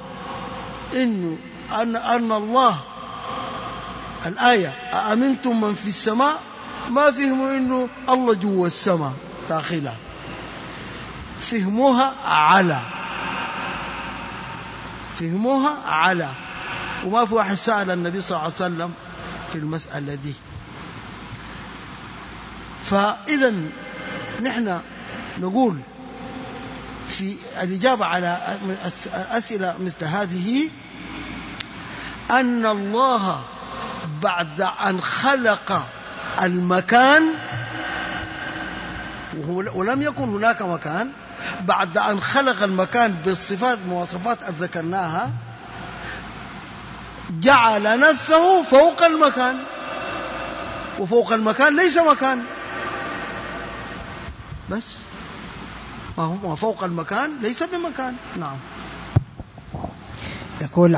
أن الله الآية أأمنتم من في السماء، ما فهموا إنه الله جوا السماء داخلها، فهموها على وما في واحد سأل النبي صلى الله عليه وسلم في المسألة دي. فإذا نحن نقول في الإجابة على أسئلة مثل هذه أن الله بعد أن خلق المكان، ولم يكن هناك مكان، بعد أن خلق المكان بالصفات المواصفات التي ذكرناها جعل نفسه فوق المكان، وفوق المكان ليس مكان، بس ما فوق المكان ليس بمكان. نعم. يقول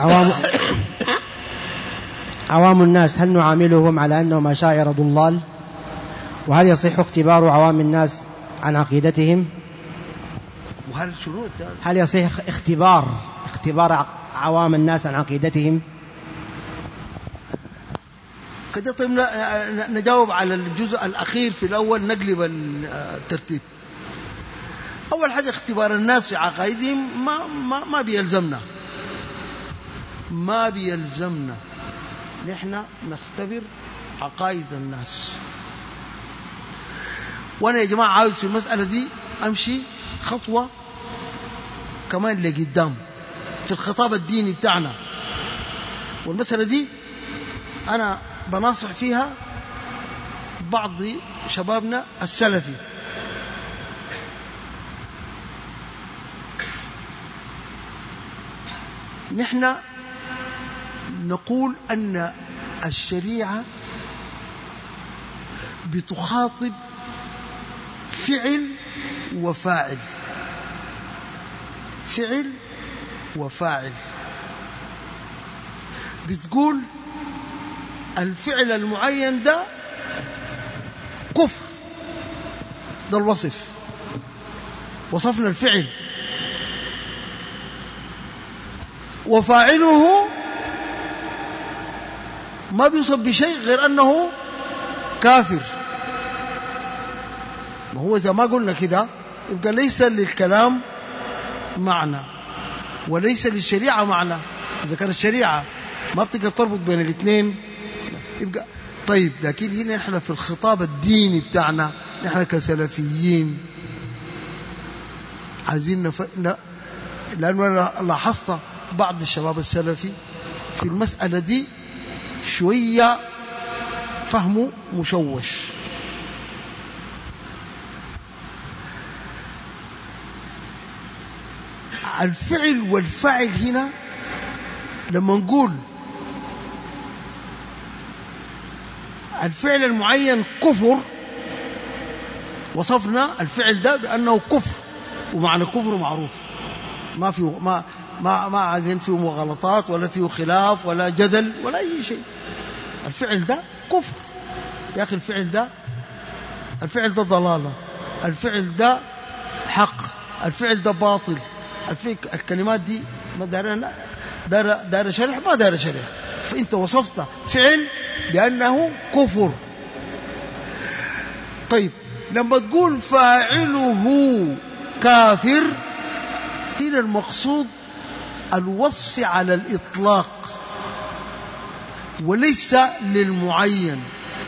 عوام الناس هل نعاملهم على أنهم أشاعرة ضلال؟ وهل يصح اختبار عوام الناس عن عقيدتهم؟ وهل شنو هل يصح اختبار عوام الناس عن عقيدتهم؟ كده. طيب نجاوب على الجزء الأخير في الأول، نقلب الترتيب. أول حاجة اختبار الناس في عقائدهم ما بيلزمنا نحن نختبر عقائد الناس. وأنا يا جماعة عاوز في المسألة دي أمشي خطوة كمان لقدام في الخطاب الديني بتاعنا. والمسألة دي أنا بناصح فيها بعض شبابنا السلفي. نحن نقول أن الشريعة بتخاطب فعل وفاعل، فعل وفاعل. بتقول الفعل المعين ده كفر، ده الوصف، وصفنا الفعل. وفاعله ما بيوصف بشيء غير أنه كافر. ما هو إذا ما قلنا كده يبقى ليس للكلام معنى وليس للشريعة معنى. إذا كانت الشريعة ما بتقدر تربط بين الاثنين يبقى طيب. لكن هنا نحن في الخطاب الديني بتاعنا نحن كسلفيين عايزين لأنه أنا لاحظت بعض الشباب السلفي في المسألة دي شوية فهمه مشوش. الفعل والفاعل هنا لما نقول الفعل المعين كفر، وصفنا الفعل ده بأنه كفر، ومعنى كفر معروف، ما فيه ما عايزين فيه مغالطات ولا فيه خلاف ولا جدل ولا أي شيء. الفعل ده كفر يا أخي، الفعل ده ضلالة، الفعل ده حق، الفعل ده باطل. الكلمات دي ما دار شرح، ما دار شرح. فأنت وصفت فعل بأنه كفر. طيب لما تقول فاعله كافر، هنا المقصود الوصف على الإطلاق وليس للمعين،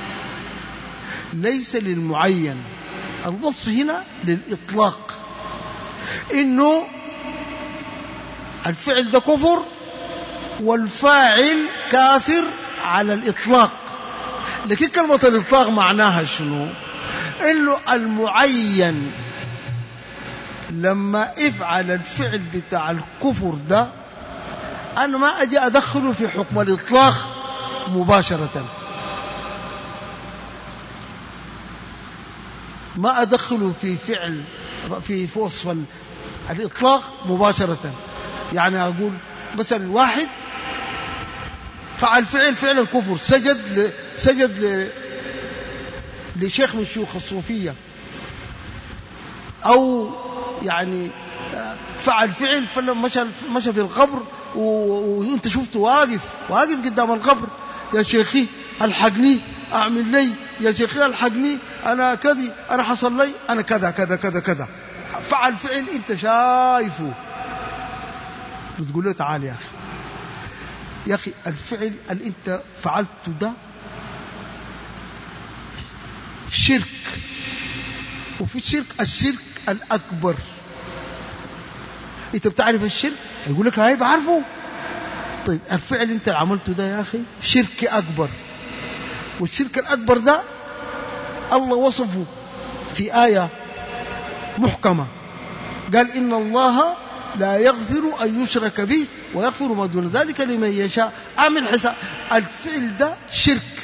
ليس للمعين. الوصف هنا للإطلاق، إنه الفعل ده كفر والفاعل كافر على الإطلاق. لكن كلمة الإطلاق معناها شنو؟ إنه المعين لما افعل الفعل بتاع الكفر ده أنا ما أجي أدخله في حكم الإطلاق مباشرة، ما أدخله في فعل في وصف الإطلاق مباشرة. يعني أقول مثلا واحد فعل فعلا كفر، سجد لشيخ من شيوخ الصوفية، أو يعني فعل فعل فلما مشى في القبر وانت شفته واقف قدام القبر، يا شيخي الحقني، اعمل لي يا شيخي الحقني، انا كذي، انا حصل لي، انا كذا كذا كذا كذا. فعل فعل انت شايفه، بتقول له تعال يا اخي الفعل اللي انت فعلته ده شرك، وفي الشرك الأكبر. انت بتعرف الشرك؟ يقول لك هاي بعرفه. طيب الفعل انت عملته ده يا اخي شرك أكبر، والشرك الأكبر ده الله وصفه في آية محكمة، قال إن الله لا يغفر أن يشرك به ويغفر ما دون ذلك لمن يشاء. أعمل حساب الفعل ده شرك.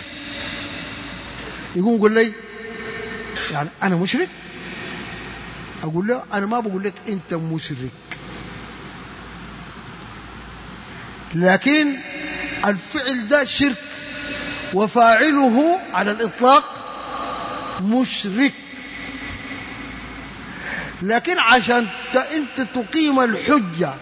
يقول لي يعني أنا مشرك؟ أقول له أنا ما بقول لك أنت مشرك، لكن الفعل ده شرك وفاعله على الإطلاق مشرك. لكن عشان أنت تقيم الحجة،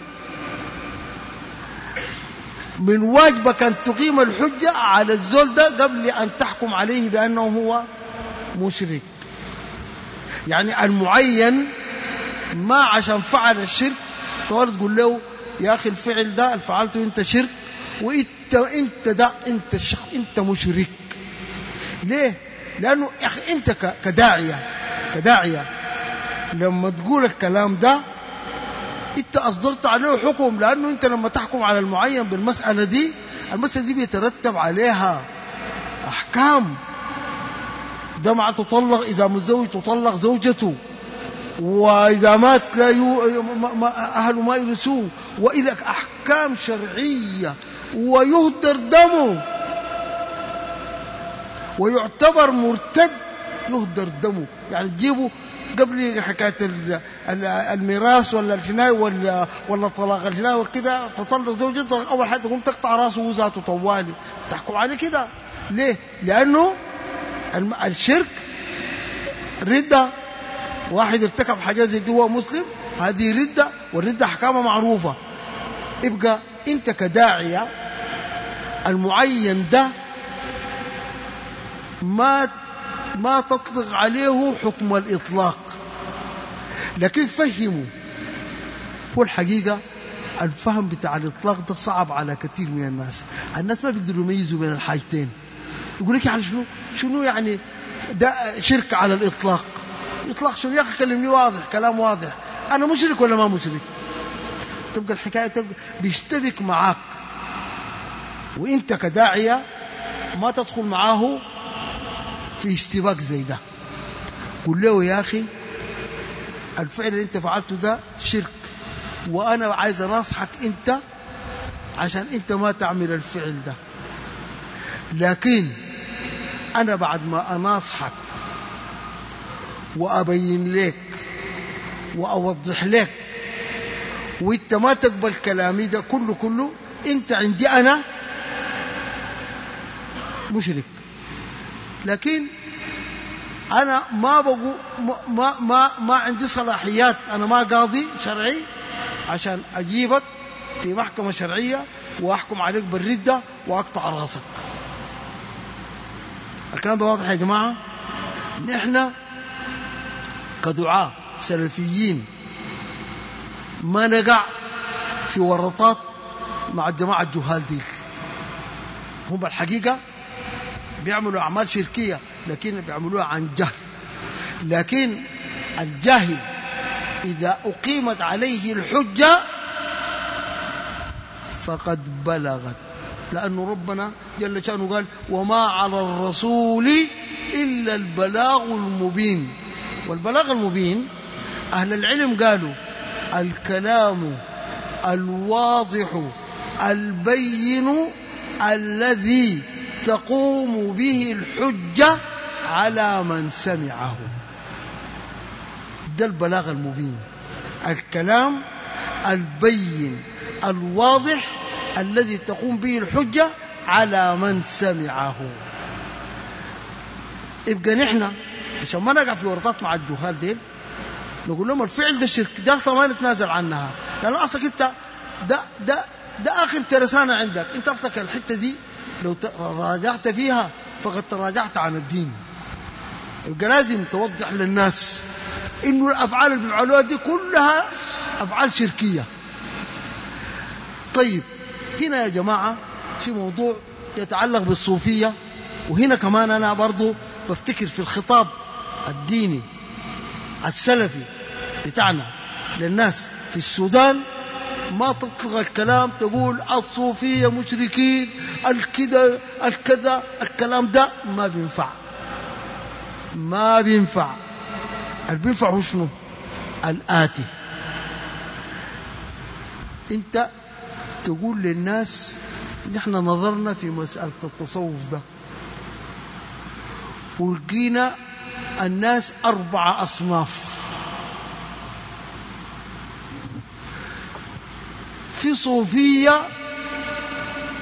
من واجبك أن تقيم الحجة على الزول ده قبل أن تحكم عليه بأنه هو مشرك. يعني المعين ما عشان فعل الشرك طوال تقول له يا أخي الفعل ده الفعلته أنت شرك أنت مشرك. ليه؟ لأنه يا أخي أنت كداعية لما تقول الكلام ده أنت أصدرت عليه حكم، لأنه أنت لما تحكم على المعين بالمسألة دي، المسألة دي بيترتب عليها أحكام. ده مع تطلق، إذا متزوج تطلق زوجته، وإذا مات لا أهله ما يرثوه، وإلى أحكام شرعية، ويهدر دمه ويعتبر مرتد يهدر دمه. يعني تجيبه قبل حكاية الميراث ولا الجناية ولا طلاق الجناية وكذا، تطلق زوجته أول حاجة تقوم تقطع راسه وذاته طوالي، تحكم عليه كده. ليه؟ لأنه الشرك ردة، واحد ارتكب حاجات زي دي هو مسلم، هذه ردة، والردة أحكامها معروفة. يبقى أنت كداعية المعين ده ما تطلق عليه حكم الإطلاق، لكن فهموا. هو الحقيقة الفهم بتاع الإطلاق ده صعب على كثير من الناس ما بيقدروا يميزوا بين الحاجتين. يقول لك يعني شنو يعني ده شرك على الإطلاق؟ إطلاق شنو يا أخي؟ كلمني واضح، كلام واضح، أنا مشرك ولا ما مشرك؟ تبقى الحكاية بيشتبك معاك، وإنت كداعية ما تدخل معاه في اشتباك زي ده. قل له يا أخي الفعل اللي انت فعلته ده شرك، وأنا عايز أنصحك انت عشان انت ما تعمل الفعل ده، لكن أنا بعد ما أنصحك وأبين لك وأوضح لك وانت ما تقبل كلامي ده كله، انت عندي أنا مشرك. لكن أنا ما عندي صلاحيات، أنا ما قاضي شرعي عشان أجيبك في محكمة شرعية وأحكم عليك بالردة وأقطع راسك. الكلام ده واضح يا جماعة؟ نحن كدعاة سلفيين ما نقع في ورطات مع الجماعة الجهال دي. هم الحقيقة بيعملوا أعمال شركية لكن بيعملوها عن جهل، لكن الجاهل إذا أقيمت عليه الحجة فقد بلغت، لأن ربنا جل شأنه قال وما على الرسول إلا البلاغ المبين. والبلاغ المبين أهل العلم قالوا الكلام الواضح البين الذي تقوم به الحجة على من سمعه. ده البلاغ المبين، الكلام البين الواضح الذي تقوم به الحجة على من سمعه. يبقى نحن عشان ما نقع في ورطات مع الجهال ديل نقول لهم الفعل ده شرك، ده أصلا ما نتنازل عنها، لأن أصلك أنت ده آخر ترسانة عندك. أنت أصلك الحتة دي لو راجعت فيها فقد تراجعت عن الدين. يبقى لازم توضح للناس إنه الأفعال اللي بيفعلوها دي كلها أفعال شركية. طيب هنا يا جماعة في موضوع يتعلق بالصوفية، وهنا كمان أنا برضو بفتكر في الخطاب الديني السلفي بتاعنا للناس في السودان ما تطلق الكلام تقول الصوفية مشركين الكذا الكلام ده ما بينفع. اللي بينفع هو شنو؟ الآتي، انت تقول للناس نحن نظرنا في مسألة التصوف ده ولقينا الناس 4 أصناف. في صوفية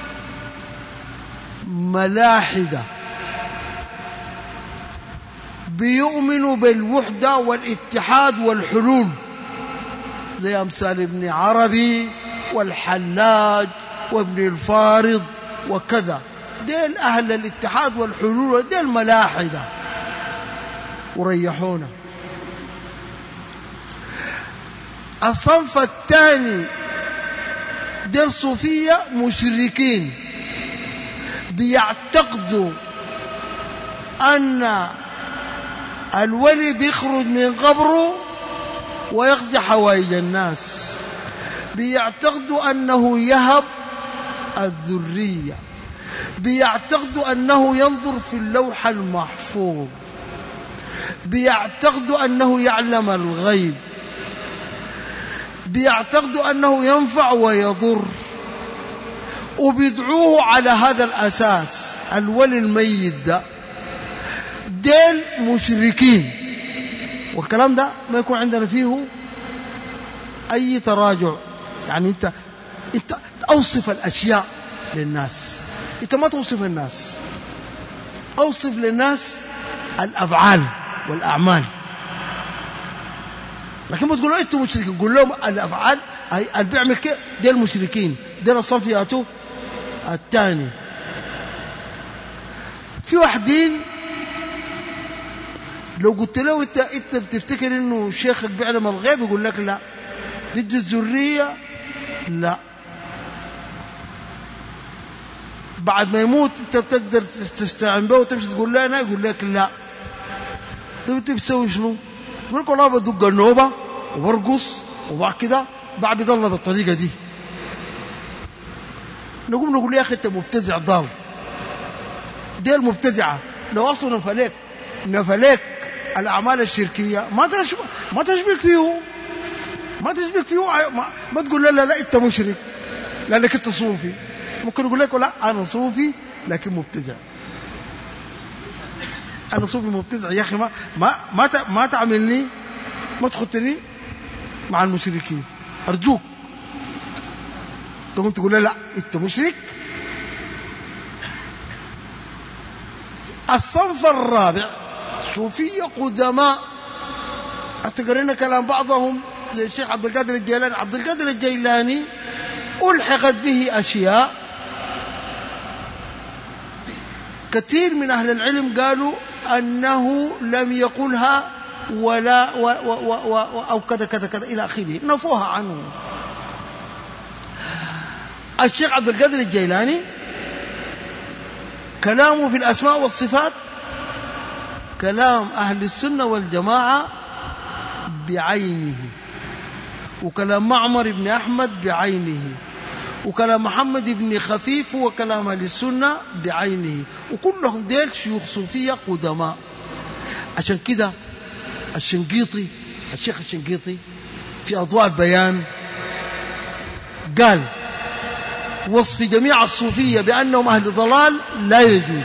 ملاحدة بيؤمنوا بالوحدة والاتحاد والحلول، زي أمثال ابن عربي والحلاج وابن الفارض وكذا. ديل أهل الاتحاد والحلول، ديل ملاحدة وريحونا. الصنف الثاني ديل صوفية مشركين، بيعتقدوا أن الولي بيخرج من قبره ويقضي حوائج الناس، بيعتقدوا أنه يهب الذرية، بيعتقدوا أنه ينظر في اللوح المحفوظ، بيعتقدوا أنه يعلم الغيب، بيعتقدوا أنه ينفع ويضر، وبيدعوه على هذا الأساس. الولي الميت ده ديل مشركين، والكلام ده ما يكون عندنا فيه أي تراجع. يعني أنت أوصف الأشياء للناس، أنت ما توصف الناس، أوصف للناس الأفعال والأعمال، لكن ما تقول له أنتم مشركين، قول لهم الأفعال اللي بيعمل كده ديل المشركين، ديل الصنف ياتوا الثاني. في واحدين لو قلت له انت بتفتكر انه شيخك بيعلم الغيب، يقول لك لا. ضد الذريه لا، بعد ما يموت انت بتقدر تستعين به وتمشي تقول له انا، يقول لك لا. طيب انت بتسوي شنو؟ يقول لك والله بدق النوبه وبرقص وبعد كده بعد بيضل بالطريقه دي. نقوم نقول يا اخي انت مبتدع ضال، دي المبتدعه. لو اصلا نفلك الاعمال الشركيه ما تشبك فيه، ما تقول لا انت مشرك لانك انت صوفي. ممكن يقول لك لا انا صوفي لكن مبتدع، انا صوفي مبتدع يا اخي، ما تعملني، ما تخطني مع المشركين ارجوك. تقوم تقول لا انت مشرك. الصنف الرابع صوفية قدماء، أتقرينا كلام بعضهم زي الشيخ عبد القادر الجيلاني. عبد القادر الجيلاني ألحقت به أشياء كثير من أهل العلم قالوا أنه لم يقولها ولا أو كذا كذا كذا إلى آخره، نفوها عنه. الشيخ عبد القادر الجيلاني كلامه في الأسماء والصفات كلام أهل السنة والجماعة بعينه، وكلام معمر بن أحمد بعينه، وكلام محمد بن خفيف وكلام أهل السنة بعينه، وكلهم ديل شيوخ صوفية قدماء. عشان كده الشنقيطي، الشيخ الشنقيطي في أضواء البيان قال وصف جميع الصوفية بأنهم أهل ضلال لا يجوز.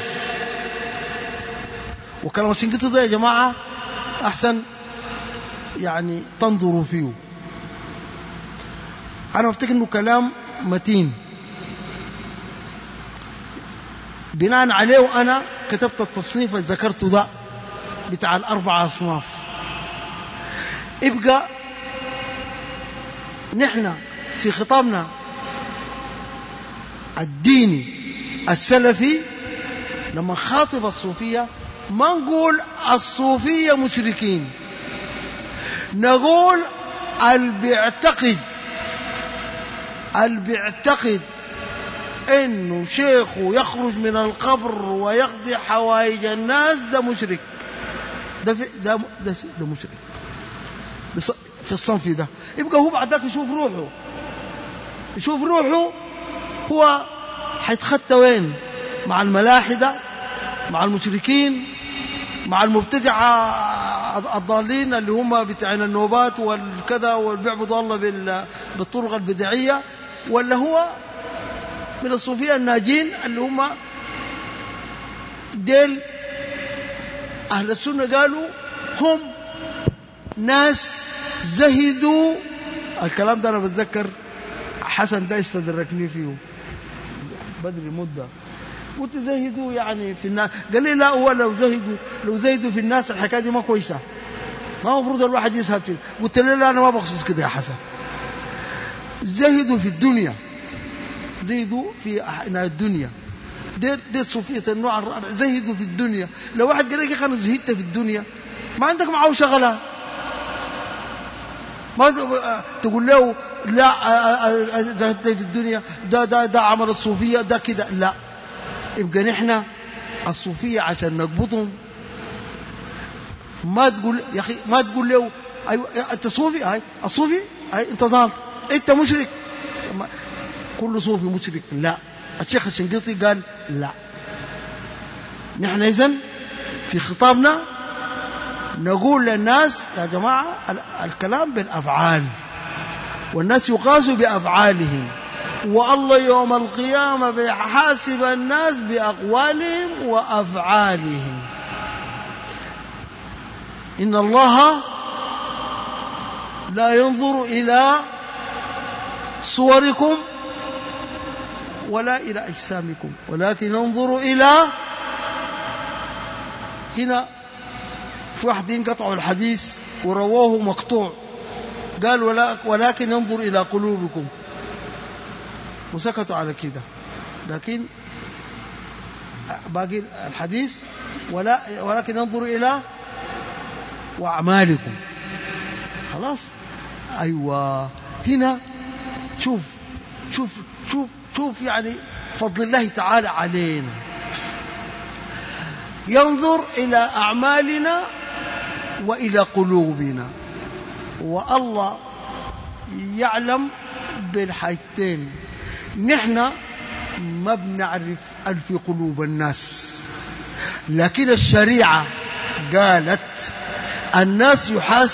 وكلام الشنقيطي ده يا جماعة أحسن يعني تنظروا فيه. أنا أفتكر أنه كلام متين، بناء عليه أنا كتبت التصنيف اللي ذكرته ده بتاع الأربع أصناف. يبقى نحن في خطابنا الديني السلفي لما خاطب الصوفية ما نقول الصوفية مشركين، نقول بيعتقد انه شيخه يخرج من القبر ويقضي حوائج الناس، ده مشرك، ده مشرك في الصنف ده. يبقى هو بعد ذاك يشوف روحه هو حيتخطى وين، مع الملاحدة، مع المشركين، مع المبتدعة الضالين اللي هم بتاعين النوبات والكذا والبيعبدوا الله بالطرق البدعية، ولا هو من الصوفية الناجين اللي هم ديل أهل السنة قالوا هم ناس زهدوا. الكلام ده أنا بتذكر حسن ده استدركني فيه بدري مدة، قلت زهدوا يعني في الناس. قال لي لا، هو لو زهدوا في الناس الحكايه دي ما كويسه، ما هو المفروض الواحد يزهد فيه. قلت له لا، انا ما بقصد كده يا حسن. زهدوا في الدنيا، زهدوا في الدنيا. دي صوفيه النوع الرابع، زهدوا في الدنيا. لو واحد قال لك يا اخي انا زهدت في الدنيا، ما عندك معه شغله، ما تقول له لا زهدت في الدنيا، ده عمل الصوفيه ده كده. لا، يبقى نحن الصوفيه عشان نقبضهم ما تقول يا اخي، ما تقول له ايوه انت صوفي، هاي الصوفي، هاي انت ضال، انت مشرك، كل صوفي مشرك. لا، الشيخ الشنقيطي قال لا. نحن إذن في خطابنا نقول للناس يا جماعة الكلام بالأفعال، والناس يقاسوا بأفعالهم، والله يوم القيامة بيحاسب الناس بأقوالهم وأفعالهم. إن الله لا ينظر إلى صوركم ولا إلى أجسامكم ولكن ينظر إلى. هنا في واحد ينقطعوا الحديث ورواه مقطوع، قال ولكن ينظر إلى قلوبكم، وسكتوا على كده. لكن باقي الحديث ولكن ينظر إلى وأعمالكم. خلاص. أيوة. هنا شوف يعني فضل الله تعالى علينا. ينظر إلى أعمالنا وإلى قلوبنا، والله يعلم بالحاجتين. نحن ما بنعرف في قلوب الناس، لكن الشريعة قالت الناس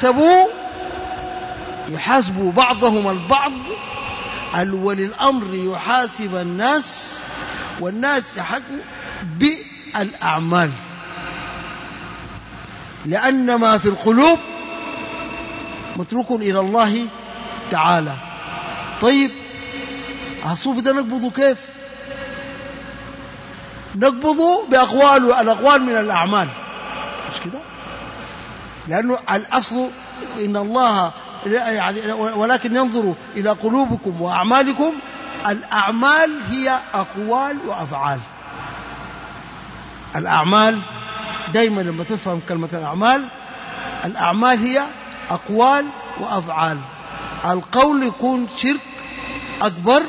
يحاسبوا بعضهم البعض. ولي الأمر يحاسب الناس، والناس يحاسبوا بالأعمال، لأن ما في القلوب متروك إلى الله تعالى. طيب الصوفي ده نقبضه كيف؟ نقبضه بأقواله، الأقوال من الأعمال، مش كده؟ لأنه الأصل إن الله يعني ولكن ينظر إلى قلوبكم وأعمالكم. الأعمال هي أقوال وأفعال. الأعمال دايما لما تفهم كلمة الأعمال هي أقوال وأفعال. القول يكون شرك أكبر،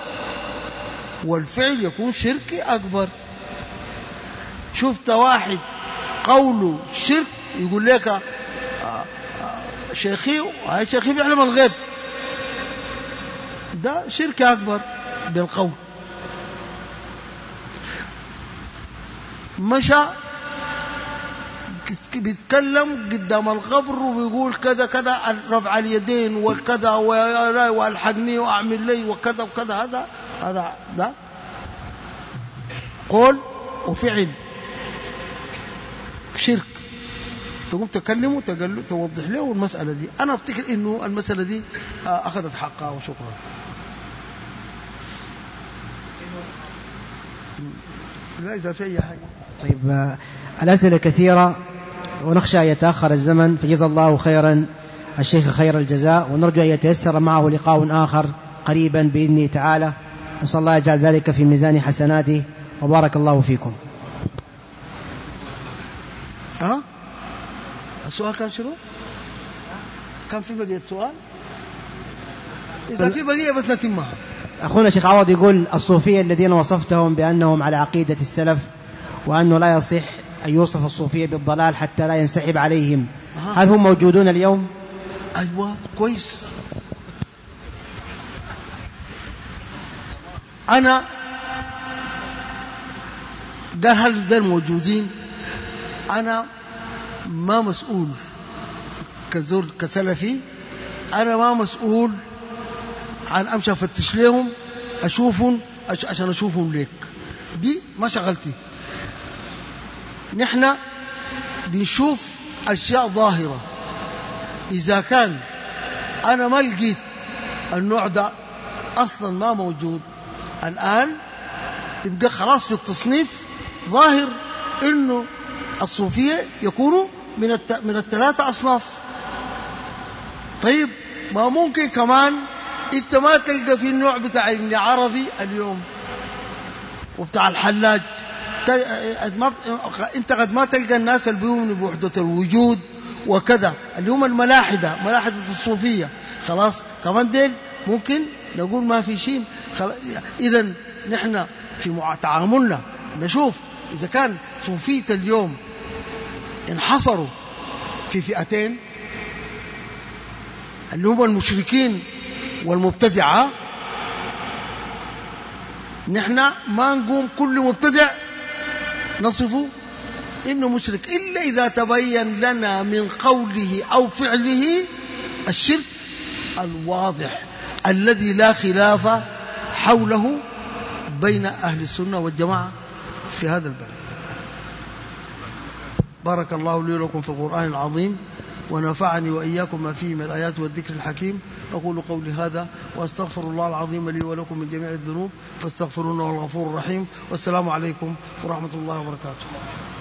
والفعل يكون شرك أكبر. شفت واحد قوله شرك يقول لك شيخي بيعلم الغيب، ده شرك أكبر بالقول. مشى بيتكلم قدام القبر وبيقول كذا كذا، رفع اليدين والكذا والحقني واعمل لي وكذا وكذا، هذا ده قول وفعل شرك. تقوم تكلمه توضح له المسألة دي. أنا أفتكر إنه المسألة دي أخذت حقها وشكرا. لا إذا في أي حاجة. طيب الأسئلة كثيرة ونخشى أن يتأخر الزمن، فجزا الله خيرا الشيخ خير الجزاء، ونرجو أن يتيسر معه لقاء آخر قريبا بإذنه تعالى. نسأل الله يجعل ذلك في ميزان حسناته، وبارك الله فيكم. السؤال كان شنو؟ كان في بقية سؤال؟ إذا في بقية بس نتمها. أخونا شيخ عوض يقول الصوفية الذين وصفتهم بأنهم على عقيدة السلف، وأنه لا يصح أن يوصف الصوفية بالضلال حتى لا ينسحب عليهم، هل هم موجودون اليوم؟ أيوة كويس. أنا قال هل دول موجودين؟ أنا ما مسؤول كزور كسلفي، أنا ما مسؤول عن أمشي أفتش لهم أشوفهم عشان أشوفهم ليك، دي ما شغلتي. نحن بنشوف أشياء ظاهرة. إذا كان أنا ما لقيت النوع ده أصلا ما موجود الآن، يبقى خلاص في التصنيف ظاهر إنه الصوفية يكونوا من الثلاثة أصناف. طيب ما ممكن كمان انت ما تلقى في النوع بتاع ابن عربي اليوم وبتاع الحلاج، انت قد ما تلقى الناس اللي بيؤمنوا بوحدة الوجود وكذا اللي هم الملاحدة، ملاحدة الصوفية. خلاص كمان ديل ممكن نقول ما في شيء. إذا نحن في تعاملنا نشوف إذا كان صوفية اليوم انحصروا في فئتين اللي هم المشركين والمبتدعة، نحن ما نقوم كل مبتدع نصفه إنه مشرك إلا إذا تبين لنا من قوله أو فعله الشرك الواضح الذي لا خلاف حوله بين أهل السنة والجماعة في هذا البلد. بارك الله لي ولكم في القرآن العظيم ونفعني وإياكم ما فيه من الآيات والذكر الحكيم. أقول قولي هذا وأستغفر الله العظيم لي ولكم من جميع الذنوب فاستغفروه الغفور الرحيم. والسلام عليكم ورحمة الله وبركاته.